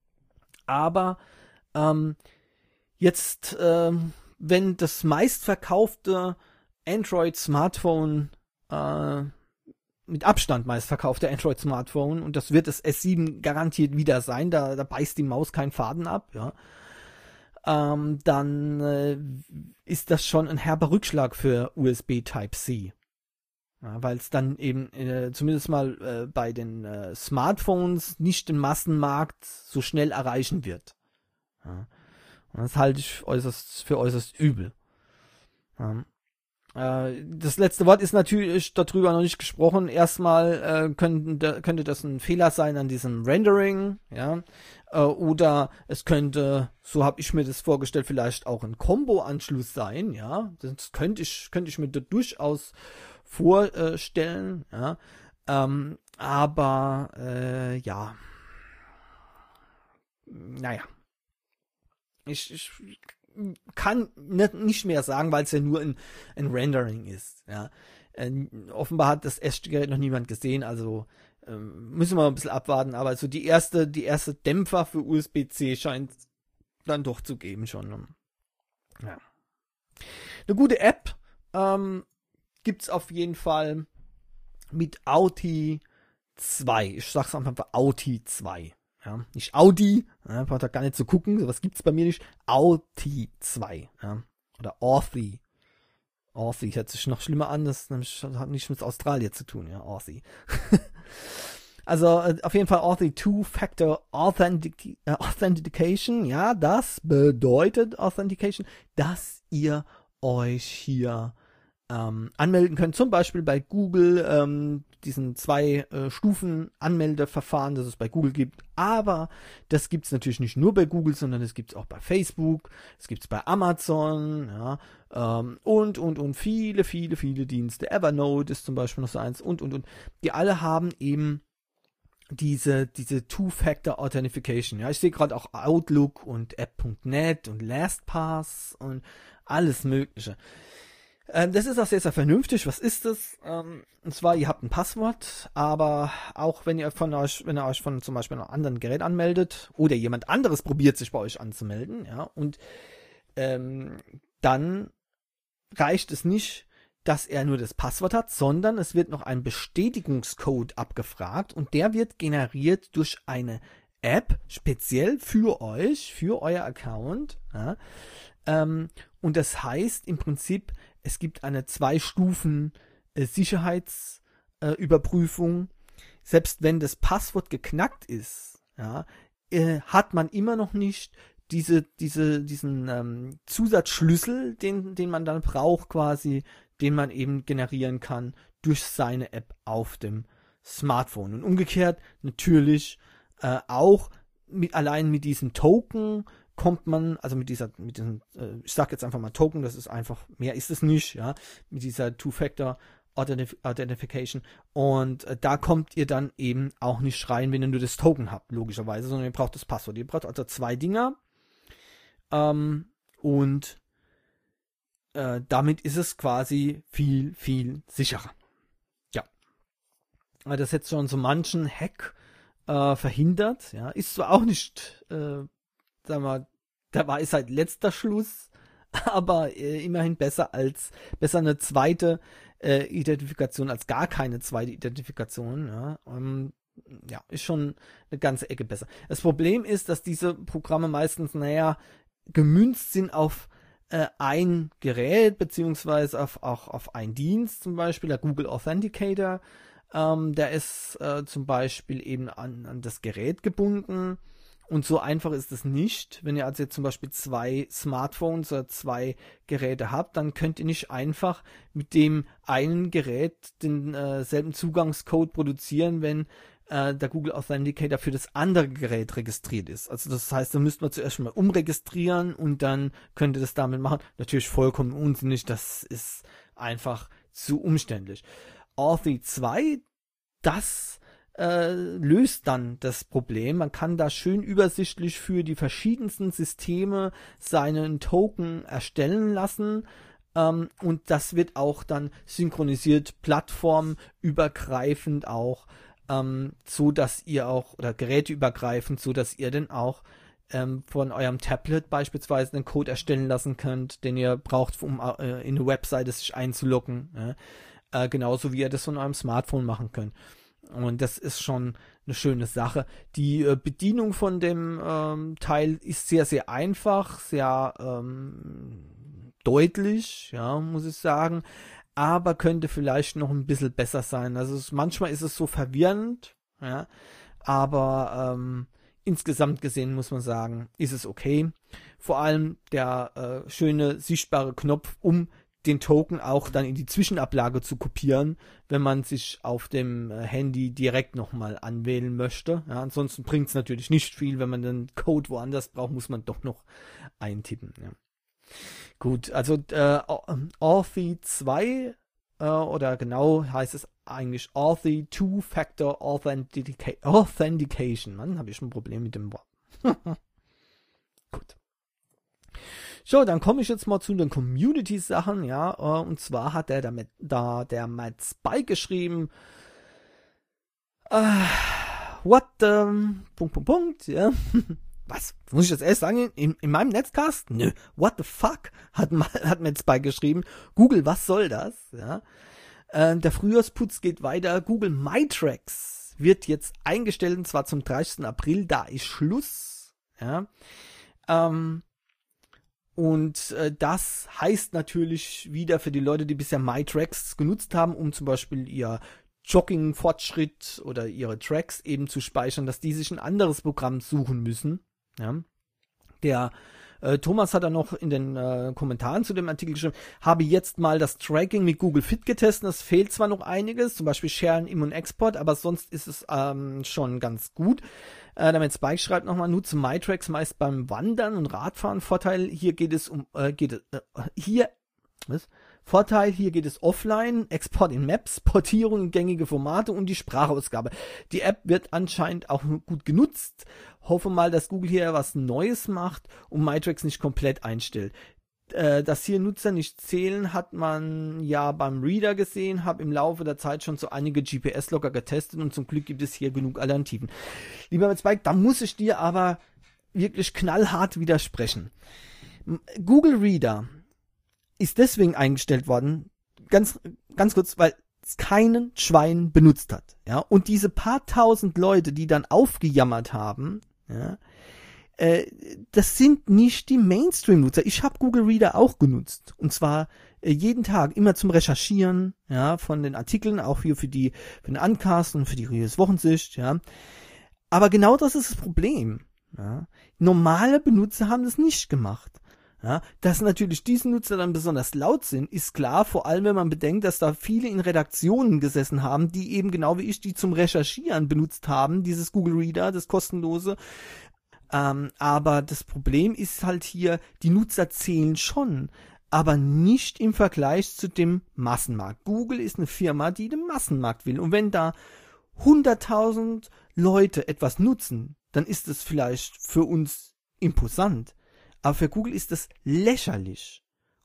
Aber ähm, jetzt, ähm, wenn das meistverkaufte Android-Smartphone äh, mit Abstand meistverkaufte Android-Smartphone, und das wird das S sieben garantiert wieder sein, da, da beißt die Maus keinen Faden ab, ja, ähm, dann äh, ist das schon ein herber Rückschlag für U S B Type-C. Ja, weil es dann eben äh, zumindest mal äh, bei den äh, Smartphones nicht den Massenmarkt so schnell erreichen wird. Ja. Und das halte ich äußerst für äußerst übel. Ja. Das letzte Wort ist natürlich darüber noch nicht gesprochen. Erstmal äh, könnte, könnte das ein Fehler sein an diesem Rendering, ja, äh, oder es könnte, so habe ich mir das vorgestellt, vielleicht auch ein Combo-Anschluss sein, ja. Das könnte ich, könnte ich mir da durchaus vorstellen, ja. Ähm, aber äh, ja, naja, ich, ich kann nicht mehr sagen, weil es ja nur ein, ein Rendering ist. Ja. Äh, offenbar hat das echte Gerät noch niemand gesehen, also ähm, müssen wir mal ein bisschen abwarten. Aber so die erste, die erste Dämpfer für U S B C scheint dann doch zu geben schon. Ja. Eine gute App ähm, gibt's auf jeden Fall mit Audi zwei. Ich sag's einfach Audi zwei. Ja, nicht Audi, ja, braucht da gar nicht zu gucken, sowas gibt's bei mir nicht. Audi zwei, ja, oder Authy. Authy hört sich noch schlimmer an, das hat nichts mit Australien zu tun, ja, Authy. Also auf jeden Fall Authy Two-Factor Authentic- äh, Authentication, ja, das bedeutet Authentication, dass ihr euch hier ähm, anmelden könnt, zum Beispiel bei Google, ähm, diesen zwei äh, Stufen Anmeldeverfahren, das es bei Google gibt, aber das gibt es natürlich nicht nur bei Google, sondern es gibt es auch bei Facebook, es gibt es bei Amazon, ja, ähm, und, und, und viele, viele, viele Dienste. Evernote ist zum Beispiel noch so eins und, und, und. Die alle haben eben diese, diese Two-Factor Authentification. Ja, ich sehe gerade auch Outlook und App Punkt net und LastPass und alles Mögliche. Ähm, das ist auch sehr, sehr vernünftig. Was ist das? Ähm, und zwar, ihr habt ein Passwort, aber auch wenn ihr von euch, wenn ihr euch von zum Beispiel einem anderen Gerät anmeldet oder jemand anderes probiert, sich bei euch anzumelden, ja, und ähm, dann reicht es nicht, dass er nur das Passwort hat, sondern es wird noch ein Bestätigungscode abgefragt und der wird generiert durch eine App, speziell für euch, für euer Account, ja, ähm, und das heißt im Prinzip, es gibt eine zwei Stufen äh, Sicherheitsüberprüfung. Äh, Selbst wenn das Passwort geknackt ist, ja, äh, hat man immer noch nicht diese, diese, diesen ähm, Zusatzschlüssel, den, den man dann braucht quasi, den man eben generieren kann durch seine App auf dem Smartphone. Und umgekehrt natürlich äh, auch mit, allein mit diesem Token kommt man, also mit dieser, mit diesem, äh, ich sag jetzt einfach mal Token, das ist einfach, mehr ist es nicht, ja, mit dieser Two-Factor Authentif- Authentification und äh, da kommt ihr dann eben auch nicht rein, wenn ihr nur das Token habt, logischerweise, sondern ihr braucht das Passwort. Ihr braucht also zwei Dinger ähm, und äh, damit ist es quasi viel, viel sicherer. Ja. Das hätte schon so manchen Hack äh, verhindert. Ja. Ist zwar auch nicht, äh, sagen wir mal, der Weisheit letzter Schluss, aber äh, immerhin besser als, besser eine zweite äh, Identifikation als gar keine zweite Identifikation. Ja. Um, ja, ist schon eine ganze Ecke besser. Das Problem ist, dass diese Programme meistens, naja, gemünzt sind auf äh, ein Gerät, beziehungsweise auf, auch auf einen Dienst, zum Beispiel der Google Authenticator. Ähm, der ist äh, zum Beispiel eben an, an das Gerät gebunden. Und so einfach ist es nicht. Wenn ihr also jetzt zum Beispiel zwei Smartphones oder zwei Geräte habt, dann könnt ihr nicht einfach mit dem einen Gerät denselben äh, Zugangscode produzieren, wenn äh, der Google Authenticator für das andere Gerät registriert ist. Also das heißt, da müsst man zuerst mal umregistrieren und dann könnt ihr das damit machen. Natürlich vollkommen unsinnig, das ist einfach zu umständlich. Authy zwei, das äh, löst dann das Problem. Man kann da schön übersichtlich für die verschiedensten Systeme seinen Token erstellen lassen. Ähm, und das wird auch dann synchronisiert, plattformübergreifend auch, ähm, so dass ihr auch, oder geräteübergreifend, so dass ihr dann auch ähm, von eurem Tablet beispielsweise einen Code erstellen lassen könnt, den ihr braucht, um äh, in eine Webseite sich einzuloggen. Ja? Äh, genauso wie ihr das von eurem Smartphone machen könnt. Und das ist schon eine schöne Sache. Die äh, Bedienung von dem ähm, Teil ist sehr, sehr einfach, sehr ähm, deutlich, ja, muss ich sagen, aber könnte vielleicht noch ein bisschen besser sein. Also es, manchmal ist es so verwirrend, ja, aber ähm, insgesamt gesehen muss man sagen, ist es okay. Vor allem der äh, schöne sichtbare Knopf, um den Token auch dann in die Zwischenablage zu kopieren, wenn man sich auf dem äh, Handy direkt nochmal anwählen möchte. Ja, ansonsten bringt es natürlich nicht viel, wenn man den Code woanders braucht, muss man doch noch eintippen. Ja. Gut, also äh, Authy zwei äh, oder genau heißt es eigentlich Authy Two-Factor Authentica- Authentication. Mann, habe ich ein Problem mit dem Wort. Gut. So, dann komme ich jetzt mal zu den Community-Sachen, ja, äh, und zwar hat der, damit, da der Matt Spike geschrieben, äh, what the, Punkt, Punkt, Punkt, ja, was, muss ich das erst sagen, in, in meinem Netzcast? Nö, what the fuck, hat, hat Matt Spike geschrieben, Google, was soll das, ja, äh, der Frühjahrsputz geht weiter, Google MyTracks wird jetzt eingestellt, und zwar zum dreißigsten April, da ist Schluss, ja, ähm, Und äh, das heißt natürlich wieder für die Leute, die bisher MyTracks genutzt haben, um zum Beispiel ihr Jogging-Fortschritt oder ihre Tracks eben zu speichern, dass die sich ein anderes Programm suchen müssen. Ja. Der äh, Thomas hat dann noch in den äh, Kommentaren zu dem Artikel geschrieben, habe jetzt mal das Tracking mit Google Fit getestet. Es fehlt zwar noch einiges, zum Beispiel Sharen, Im und Export, aber sonst ist es ähm, schon ganz gut. Äh, damit Spike schreibt nochmal, nutze MyTracks meist beim Wandern und Radfahren. Vorteil, hier geht es um, äh, geht es, äh, hier, was? Vorteil, hier geht es offline, Export in Maps, Portierung in gängige Formate und die Sprachausgabe. Die App wird anscheinend auch gut genutzt. Hoffe mal, dass Google hier was Neues macht und MyTracks nicht komplett einstellt. Äh, dass hier Nutzer nicht zählen, hat man ja beim Reader gesehen, habe im Laufe der Zeit schon so einige G P S-Logger getestet und zum Glück gibt es hier genug Alternativen. Lieber Spike, da muss ich dir aber wirklich knallhart widersprechen. Google Reader ist deswegen eingestellt worden, ganz, ganz kurz, weil es keinen Schwein benutzt hat, ja, und diese paar tausend Leute, die dann aufgejammert haben, ja, äh, das sind nicht die Mainstream-Nutzer. Ich habe Google Reader auch genutzt, und zwar äh, jeden Tag, immer zum Recherchieren, ja, von den Artikeln, auch hier für die, für den Uncast und für die Wochensicht, ja, aber genau das ist das Problem, ja, normale Benutzer haben das nicht gemacht. Ja, dass natürlich diese Nutzer dann besonders laut sind, ist klar, vor allem wenn man bedenkt, dass da viele in Redaktionen gesessen haben, die eben genau wie ich die zum Recherchieren benutzt haben, dieses Google Reader, das kostenlose. Ähm, aber das Problem ist halt hier, die Nutzer zählen schon, aber nicht im Vergleich zu dem Massenmarkt. Google ist eine Firma, die den Massenmarkt will. Und wenn da hunderttausend Leute etwas nutzen, dann ist es vielleicht für uns imposant. Aber für Google ist das lächerlich.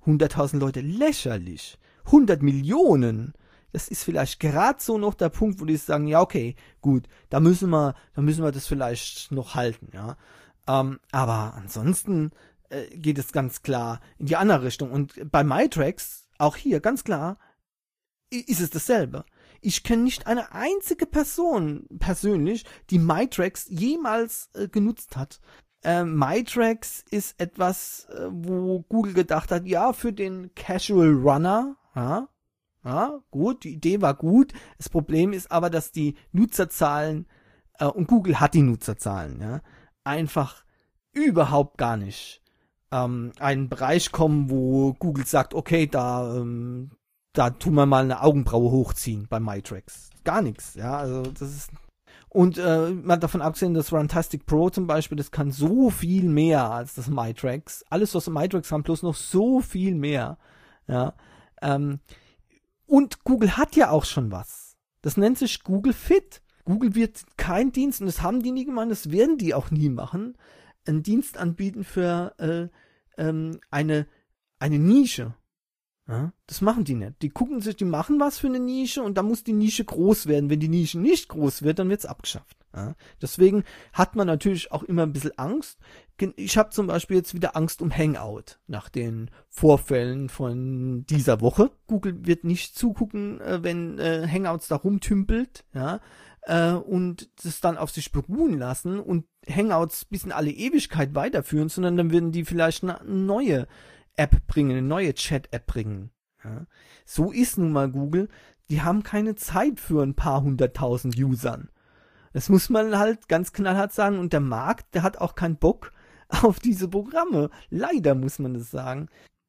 hunderttausend Leute lächerlich. hundert Millionen. Das ist vielleicht gerade so noch der Punkt, wo die sagen, ja okay, gut, da müssen wir, da müssen wir das vielleicht noch halten, ja. Ähm, aber ansonsten äh, geht es ganz klar in die andere Richtung. Und bei MyTracks, auch hier ganz klar, ist es dasselbe. Ich kenne nicht eine einzige Person persönlich, die MyTracks jemals äh, genutzt hat. Äh, MyTracks ist etwas, äh, wo Google gedacht hat, ja, für den Casual Runner, ja, ja, gut, die Idee war gut. Das Problem ist aber, dass die Nutzerzahlen, äh, und Google hat die Nutzerzahlen, ja, einfach überhaupt gar nicht ähm, einen Bereich kommen, wo Google sagt, okay, da, ähm, da tun wir mal eine Augenbraue hochziehen bei MyTracks. Gar nichts, ja, also das ist. Und äh, mal davon abgesehen, das Runtastic Pro zum Beispiel, das kann so viel mehr als das MyTracks. Alles, was MyTracks haben, plus noch so viel mehr, ja, ähm, und Google hat ja auch schon was. Das nennt sich Google Fit. Google wird kein Dienst, und das haben die nie gemacht, das werden die auch nie machen, einen Dienst anbieten für äh, ähm, eine, eine Nische. Ja, das machen die nicht. Die gucken sich, die machen was für eine Nische und dann muss die Nische groß werden. Wenn die Nische nicht groß wird, dann wird's abgeschafft. Ja, deswegen hat man natürlich auch immer ein bisschen Angst. Ich habe zum Beispiel jetzt wieder Angst um Hangout nach den Vorfällen von dieser Woche. Google wird nicht zugucken, wenn äh, Hangouts da rumtümpelt, ja, äh, und das dann auf sich beruhen lassen und Hangouts bis in alle Ewigkeit weiterführen, sondern dann würden die vielleicht eine neue App bringen, eine neue Chat-App bringen. Ja. So ist nun mal Google. Die haben keine Zeit für ein paar hunderttausend Usern. Das muss man halt ganz knallhart sagen. Und der Markt, der hat auch keinen Bock auf diese Programme. Leider muss man das sagen.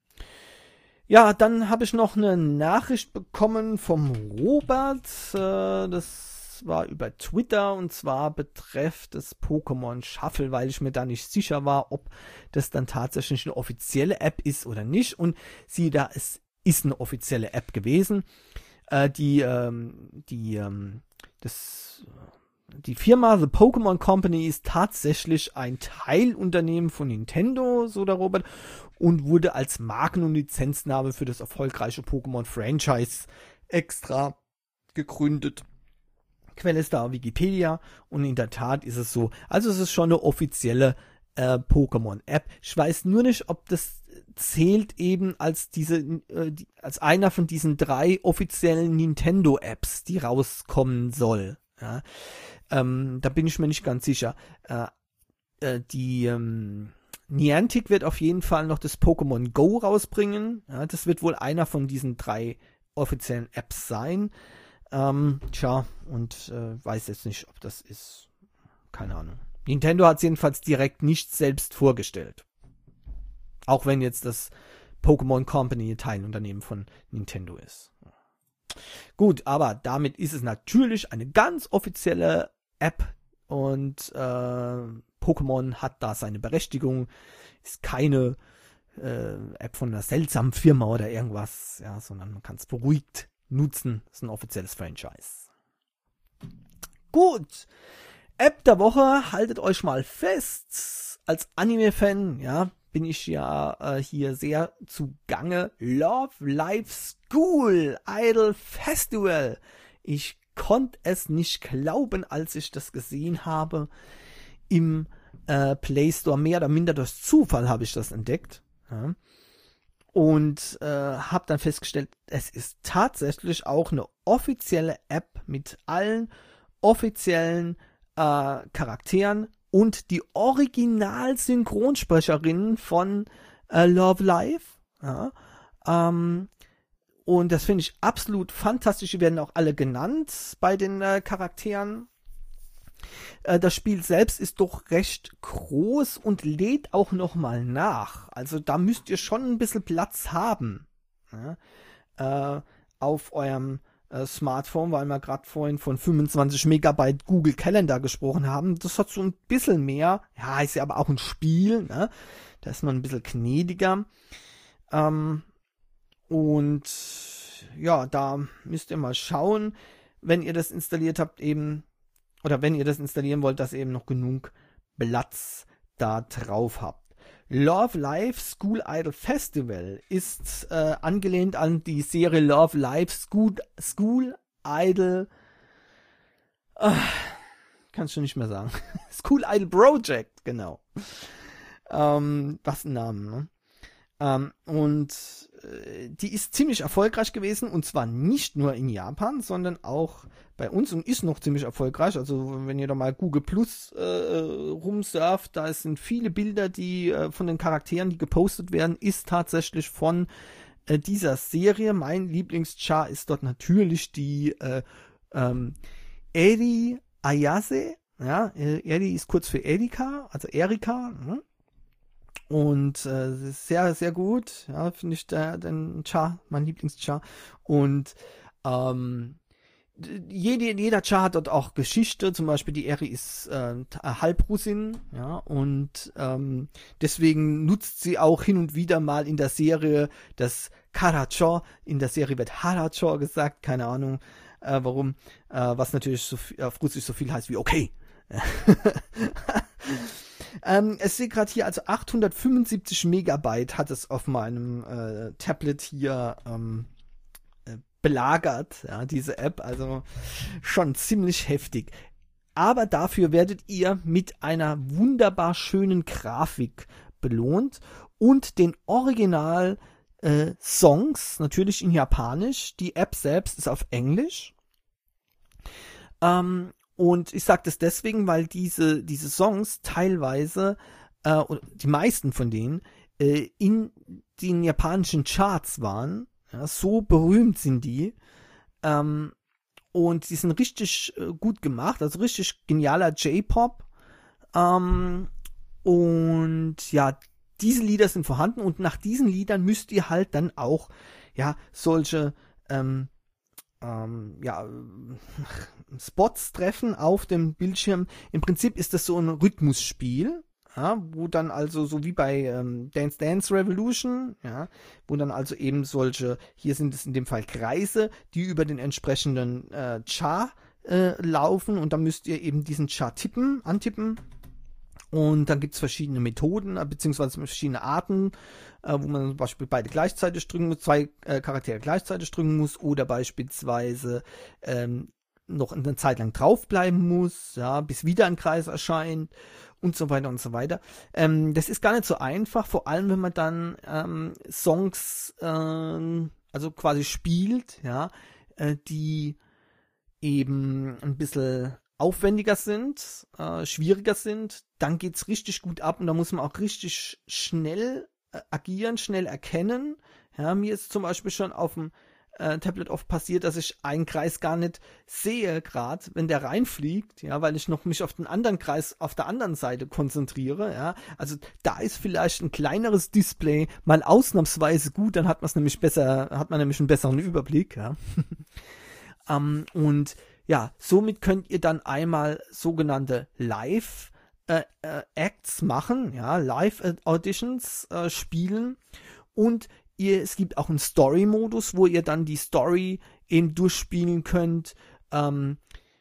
Ja, dann habe ich noch eine Nachricht bekommen vom Robert. Äh, das war über Twitter, und zwar betreff des Pokémon Shuffle, weil ich mir da nicht sicher war, ob das dann tatsächlich eine offizielle App ist oder nicht. Und siehe da, es ist eine offizielle App gewesen. Äh, die, ähm, die, ähm, das, die Firma The Pokémon Company ist tatsächlich ein Teilunternehmen von Nintendo, so der Robert, und wurde als Marken- und Lizenzname für das erfolgreiche Pokémon-Franchise extra gegründet. Quelle ist da Wikipedia, und in der Tat ist es so. Also es ist schon eine offizielle äh, Pokémon-App. Ich weiß nur nicht, ob das zählt eben als diese, äh, die, als einer von diesen drei offiziellen Nintendo-Apps, die rauskommen soll. Ja, ähm, da bin ich mir nicht ganz sicher. Äh, äh, die ähm, Niantic wird auf jeden Fall noch das Pokémon Go rausbringen. Ja, das wird wohl einer von diesen drei offiziellen Apps sein. Ähm, tja, und äh, weiß jetzt nicht, ob das ist. Keine Ahnung. Nintendo hat es jedenfalls direkt nicht selbst vorgestellt. Auch wenn jetzt das Pokémon Company Teilunternehmen von Nintendo ist. Gut, aber damit ist es natürlich eine ganz offizielle App, und äh, Pokémon hat da seine Berechtigung. Ist keine äh, App von einer seltsamen Firma oder irgendwas, ja, sondern man kann es beruhigt nutzen. Das ist ein offizielles Franchise. Gut. App der Woche, haltet euch mal fest. Als Anime-Fan, ja, bin ich ja äh, hier sehr zugange. Love Live School Idol Festival. Ich konnte es nicht glauben, als ich das gesehen habe. Im äh, Play Store, mehr oder minder durch Zufall habe ich das entdeckt. Ja. Und äh, habe dann festgestellt, es ist tatsächlich auch eine offizielle App mit allen offiziellen äh, Charakteren und die Original-Synchronsprecherinnen von äh, Love Live. Ja, ähm, und das finde ich absolut fantastisch. Die werden auch alle genannt bei den äh, Charakteren. Äh, das Spiel selbst ist doch recht groß und lädt auch nochmal nach. Also da müsst ihr schon ein bisschen Platz haben. Ja, äh, auf eurem äh, Smartphone, weil wir gerade vorhin von fünfundzwanzig Megabyte Google Calendar gesprochen haben. Das hat so ein bisschen mehr. Ja, ist ja aber auch ein Spiel. Ne? Da ist man ein bisschen gnädiger. Ähm, und ja, da müsst ihr mal schauen, wenn ihr das installiert habt, eben, oder wenn ihr das installieren wollt, dass ihr eben noch genug Platz da drauf habt. Love Live School Idol Festival ist äh, angelehnt an die Serie Love Live School, School Idol, äh, kann ich schon nicht mehr sagen, School Idol Project, genau. Ähm, was ein Name, ne? Ähm, und äh, die ist ziemlich erfolgreich gewesen, und zwar nicht nur in Japan, sondern auch bei uns, und ist noch ziemlich erfolgreich. Also wenn ihr da mal Google Plus äh, rumsurft, da sind viele Bilder, die äh, von den Charakteren, die gepostet werden, ist tatsächlich von äh, dieser Serie. Mein Lieblingschar ist dort natürlich die äh, ähm, Eri Ayase. Ja, äh, Eri ist kurz für Erika, also Erika, ne? Und äh, sehr, sehr gut, ja, finde ich der, den Char, mein Lieblingschar. Und ähm, jede, jeder Char hat dort auch Geschichte, zum Beispiel die Eri ist äh, Halbrussin, ja, und ähm, deswegen nutzt sie auch hin und wieder mal in der Serie das Karacho, in der Serie wird Haracho gesagt, keine Ahnung äh, warum, äh, was natürlich so viel, auf Russisch so viel heißt wie okay. Ähm, es sehe gerade hier, also achthundertfünfundsiebzig Megabyte hat es auf meinem äh, Tablet hier ähm, äh, belagert, ja, diese App, also schon ziemlich heftig. Aber dafür werdet ihr mit einer wunderbar schönen Grafik belohnt und den Original äh, Songs, natürlich in Japanisch. Die App selbst ist auf Englisch. Ähm, Und ich sage das deswegen, weil diese, diese Songs teilweise, äh, die meisten von denen, äh, in den japanischen Charts waren. Ja, so berühmt sind die. Ähm, und die sind richtig äh, gut gemacht, also richtig genialer J-Pop. Ähm, und ja, diese Lieder sind vorhanden, und nach diesen Liedern müsst ihr halt dann auch, ja, solche, ähm, ähm, ja, Spots treffen auf dem Bildschirm. Im Prinzip ist das so ein Rhythmusspiel, ja, wo dann also so wie bei ähm, Dance Dance Revolution, ja, wo dann also eben solche, hier sind es in dem Fall Kreise, die über den entsprechenden äh, Char äh, laufen, und dann müsst ihr eben diesen Char tippen, antippen. Und dann gibt es verschiedene Methoden, beziehungsweise verschiedene Arten, äh, wo man zum Beispiel beide gleichzeitig drücken muss, zwei äh, Charaktere gleichzeitig drücken muss, oder beispielsweise ähm, noch eine Zeit lang draufbleiben muss, ja, bis wieder ein Kreis erscheint und so weiter und so weiter. Ähm, das ist gar nicht so einfach, vor allem wenn man dann ähm, Songs, äh, also quasi spielt, ja, äh, die eben ein bisschen aufwendiger sind, äh, schwieriger sind, dann geht's richtig gut ab, und da muss man auch richtig schnell äh, agieren, schnell erkennen. Ja, mir ist zum Beispiel schon auf dem äh, Tablet oft passiert, dass ich einen Kreis gar nicht sehe, gerade wenn der reinfliegt, ja, weil ich noch mich auf den anderen Kreis auf der anderen Seite konzentriere, ja. Also da ist vielleicht ein kleineres Display mal ausnahmsweise gut, dann hat man es nämlich besser, hat man nämlich einen besseren Überblick, ja. um, und ja, somit könnt ihr dann einmal sogenannte Live äh, äh, Acts machen, ja, Live Auditions äh, spielen, und ihr, es gibt auch einen Story-Modus, wo ihr dann die Story eben durchspielen könnt. Ähm,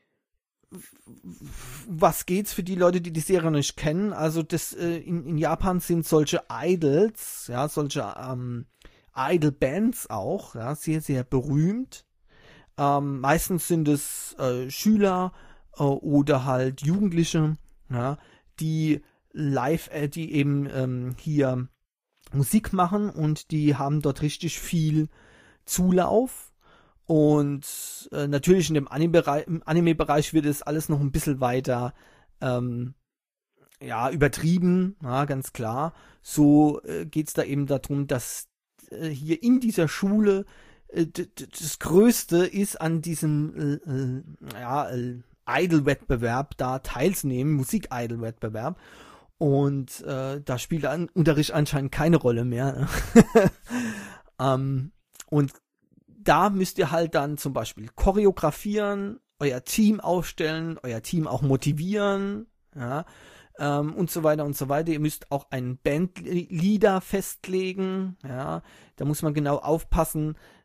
was geht's für die Leute, die die Serie noch nicht kennen? Also das äh, in, in Japan sind solche Idols, ja, solche ähm, Idol-Bands auch, ja, sehr, sehr berühmt. Ähm, meistens sind es äh, Schüler äh, oder halt Jugendliche, ja, die live, äh, die eben ähm, hier Musik machen, und die haben dort richtig viel Zulauf. Und äh, natürlich in dem Anime-Bereich, im Anime-Bereich wird es alles noch ein bisschen weiter ähm, ja, übertrieben, ja, ganz klar. So äh, geht es da eben darum, dass äh, hier in dieser Schule das Größte ist, an diesem äh, ja, Idol-Wettbewerb da teilzunehmen, Musik-Idol-Wettbewerb. Und äh, da spielt der Unterricht anscheinend keine Rolle mehr. ähm, und da müsst ihr halt dann zum Beispiel choreografieren, euer Team aufstellen, euer Team auch motivieren, ja, ähm, und so weiter und so weiter. Ihr müsst auch einen Bandleader festlegen, ja. Da muss man genau aufpassen,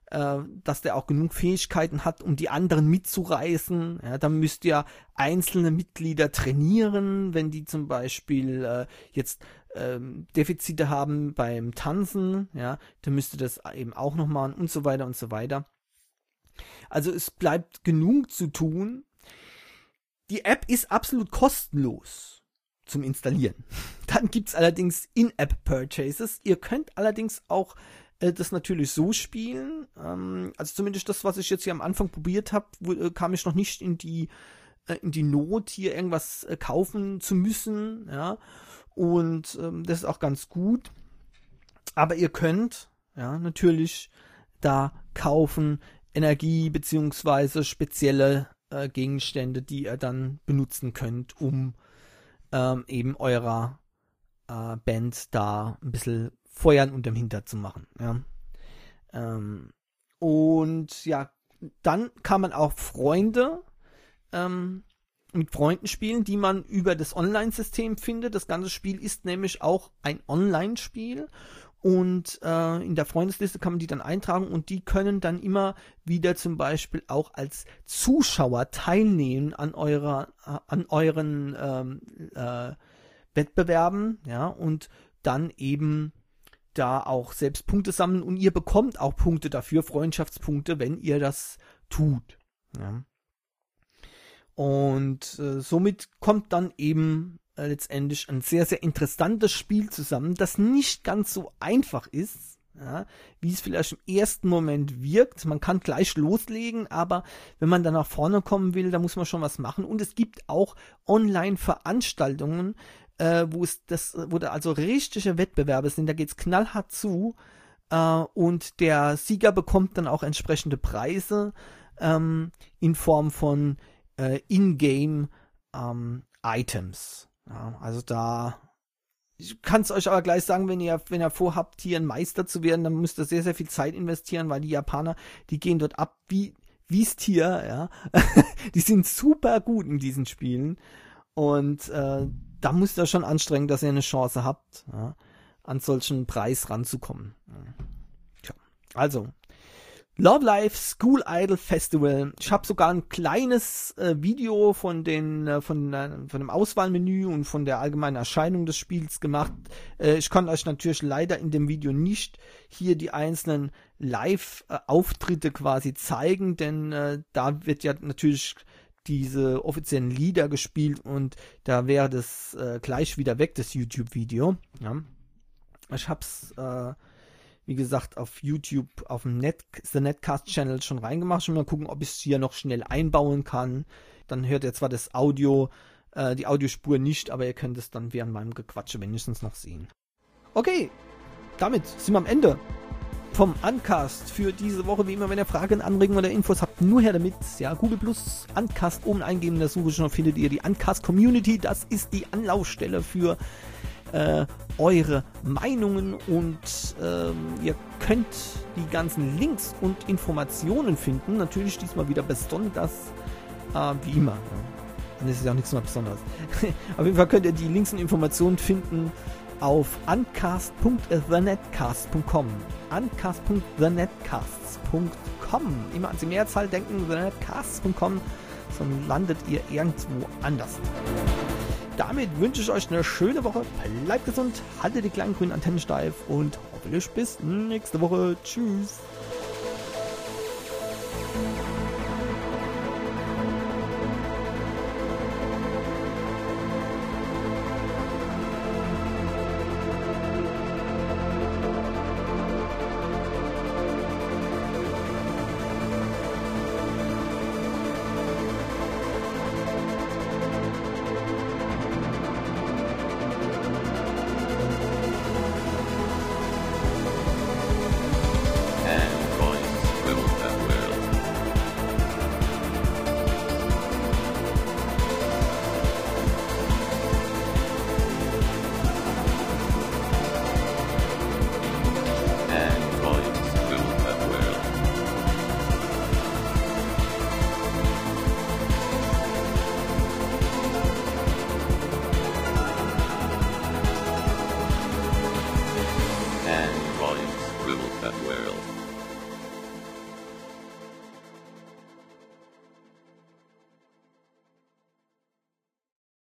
äh, dass der auch genug Fähigkeiten hat, um die anderen mitzureißen. Ja, dann müsst ihr einzelne Mitglieder trainieren, wenn die zum Beispiel äh, jetzt ähm, Defizite haben beim Tanzen, ja, dann müsst ihr das eben auch noch machen und so weiter und so weiter. Also es bleibt genug zu tun. Die App ist absolut kostenlos zum Installieren. Dann gibt's allerdings In-App-Purchases. Ihr könnt allerdings auch äh, das natürlich so spielen. Ähm, also zumindest das, was ich jetzt hier am Anfang probiert habe, äh, kam ich noch nicht in die äh, in die Not, hier irgendwas äh, kaufen zu müssen. Ja, und ähm, das ist auch ganz gut. Aber ihr könnt ja natürlich da kaufen Energie beziehungsweise spezielle äh, Gegenstände, die ihr dann benutzen könnt, um ähm, eben eurer äh, Band da ein bisschen Feuern unterm Hintern zu machen. Ja. Ähm, und ja, dann kann man auch Freunde ähm, mit Freunden spielen, die man über das Online-System findet. Das ganze Spiel ist nämlich auch ein Online-Spiel. Und äh, in der Freundesliste kann man die dann eintragen und die können dann immer wieder zum Beispiel auch als Zuschauer teilnehmen an eurer, äh, an euren ähm, äh, Wettbewerben, ja, und dann eben da auch selbst Punkte sammeln und ihr bekommt auch Punkte dafür, Freundschaftspunkte, wenn ihr das tut. Ja. Und äh, somit kommt dann eben letztendlich ein sehr, sehr interessantes Spiel zusammen, das nicht ganz so einfach ist, ja, wie es vielleicht im ersten Moment wirkt. Man kann gleich loslegen, aber wenn man dann nach vorne kommen will, da muss man schon was machen. Und es gibt auch Online-Veranstaltungen, äh, wo es das, wo da also richtige Wettbewerbe sind, da geht's knallhart zu, äh, und der Sieger bekommt dann auch entsprechende Preise ähm, in Form von äh, In-Game ähm, Items. Ja, also da, ich kann es euch aber gleich sagen, wenn ihr, wenn ihr vorhabt, hier ein Meister zu werden, dann müsst ihr sehr, sehr viel Zeit investieren, weil die Japaner, die gehen dort ab wie, wie's Tier, ja. Die sind super gut in diesen Spielen und äh, da müsst ihr schon anstrengen, dass ihr eine Chance habt, ja, an solchen Preis ranzukommen. Ja. Tja. Also, Love Live School Idol Festival. Ich habe sogar ein kleines äh, Video von den äh, von, äh, von dem Auswahlmenü und von der allgemeinen Erscheinung des Spiels gemacht. Äh, ich kann euch natürlich leider in dem Video nicht hier die einzelnen Live-Auftritte quasi zeigen, denn äh, da wird ja natürlich diese offiziellen Lieder gespielt und da wäre das äh, gleich wieder weg, das YouTube-Video. Ja. Ich hab's äh, wie gesagt, auf YouTube, auf dem Net, The Netcast Channel schon reingemacht. Schon mal gucken, ob ich es hier noch schnell einbauen kann. Dann hört ihr zwar das Audio, äh, die Audiospur nicht, aber ihr könnt es dann während meinem Gequatsche wenigstens noch sehen. Okay, damit sind wir am Ende vom Uncast für diese Woche. Wie immer, wenn ihr Fragen, Anregungen oder Infos habt, nur her damit. Ja, Google Plus, Uncast oben eingeben in der Suche, schon findet ihr die Uncast Community. Das ist die Anlaufstelle für Äh, eure Meinungen und ähm, ihr könnt die ganzen Links und Informationen finden. Natürlich diesmal wieder besonders, äh, wie immer. Ja. Das ist ja auch nichts mehr Besonderes. Auf jeden Fall könnt ihr die Links und Informationen finden auf uncast punkt the netcast punkt com. uncast punkt the netcasts punkt com. Immer ans Mehrzahl denken, the netcasts punkt com, sonst landet ihr irgendwo anders. Damit wünsche ich euch eine schöne Woche. Bleibt gesund, haltet die kleinen grünen Antennen steif und hoffentlich bis nächste Woche. Tschüss.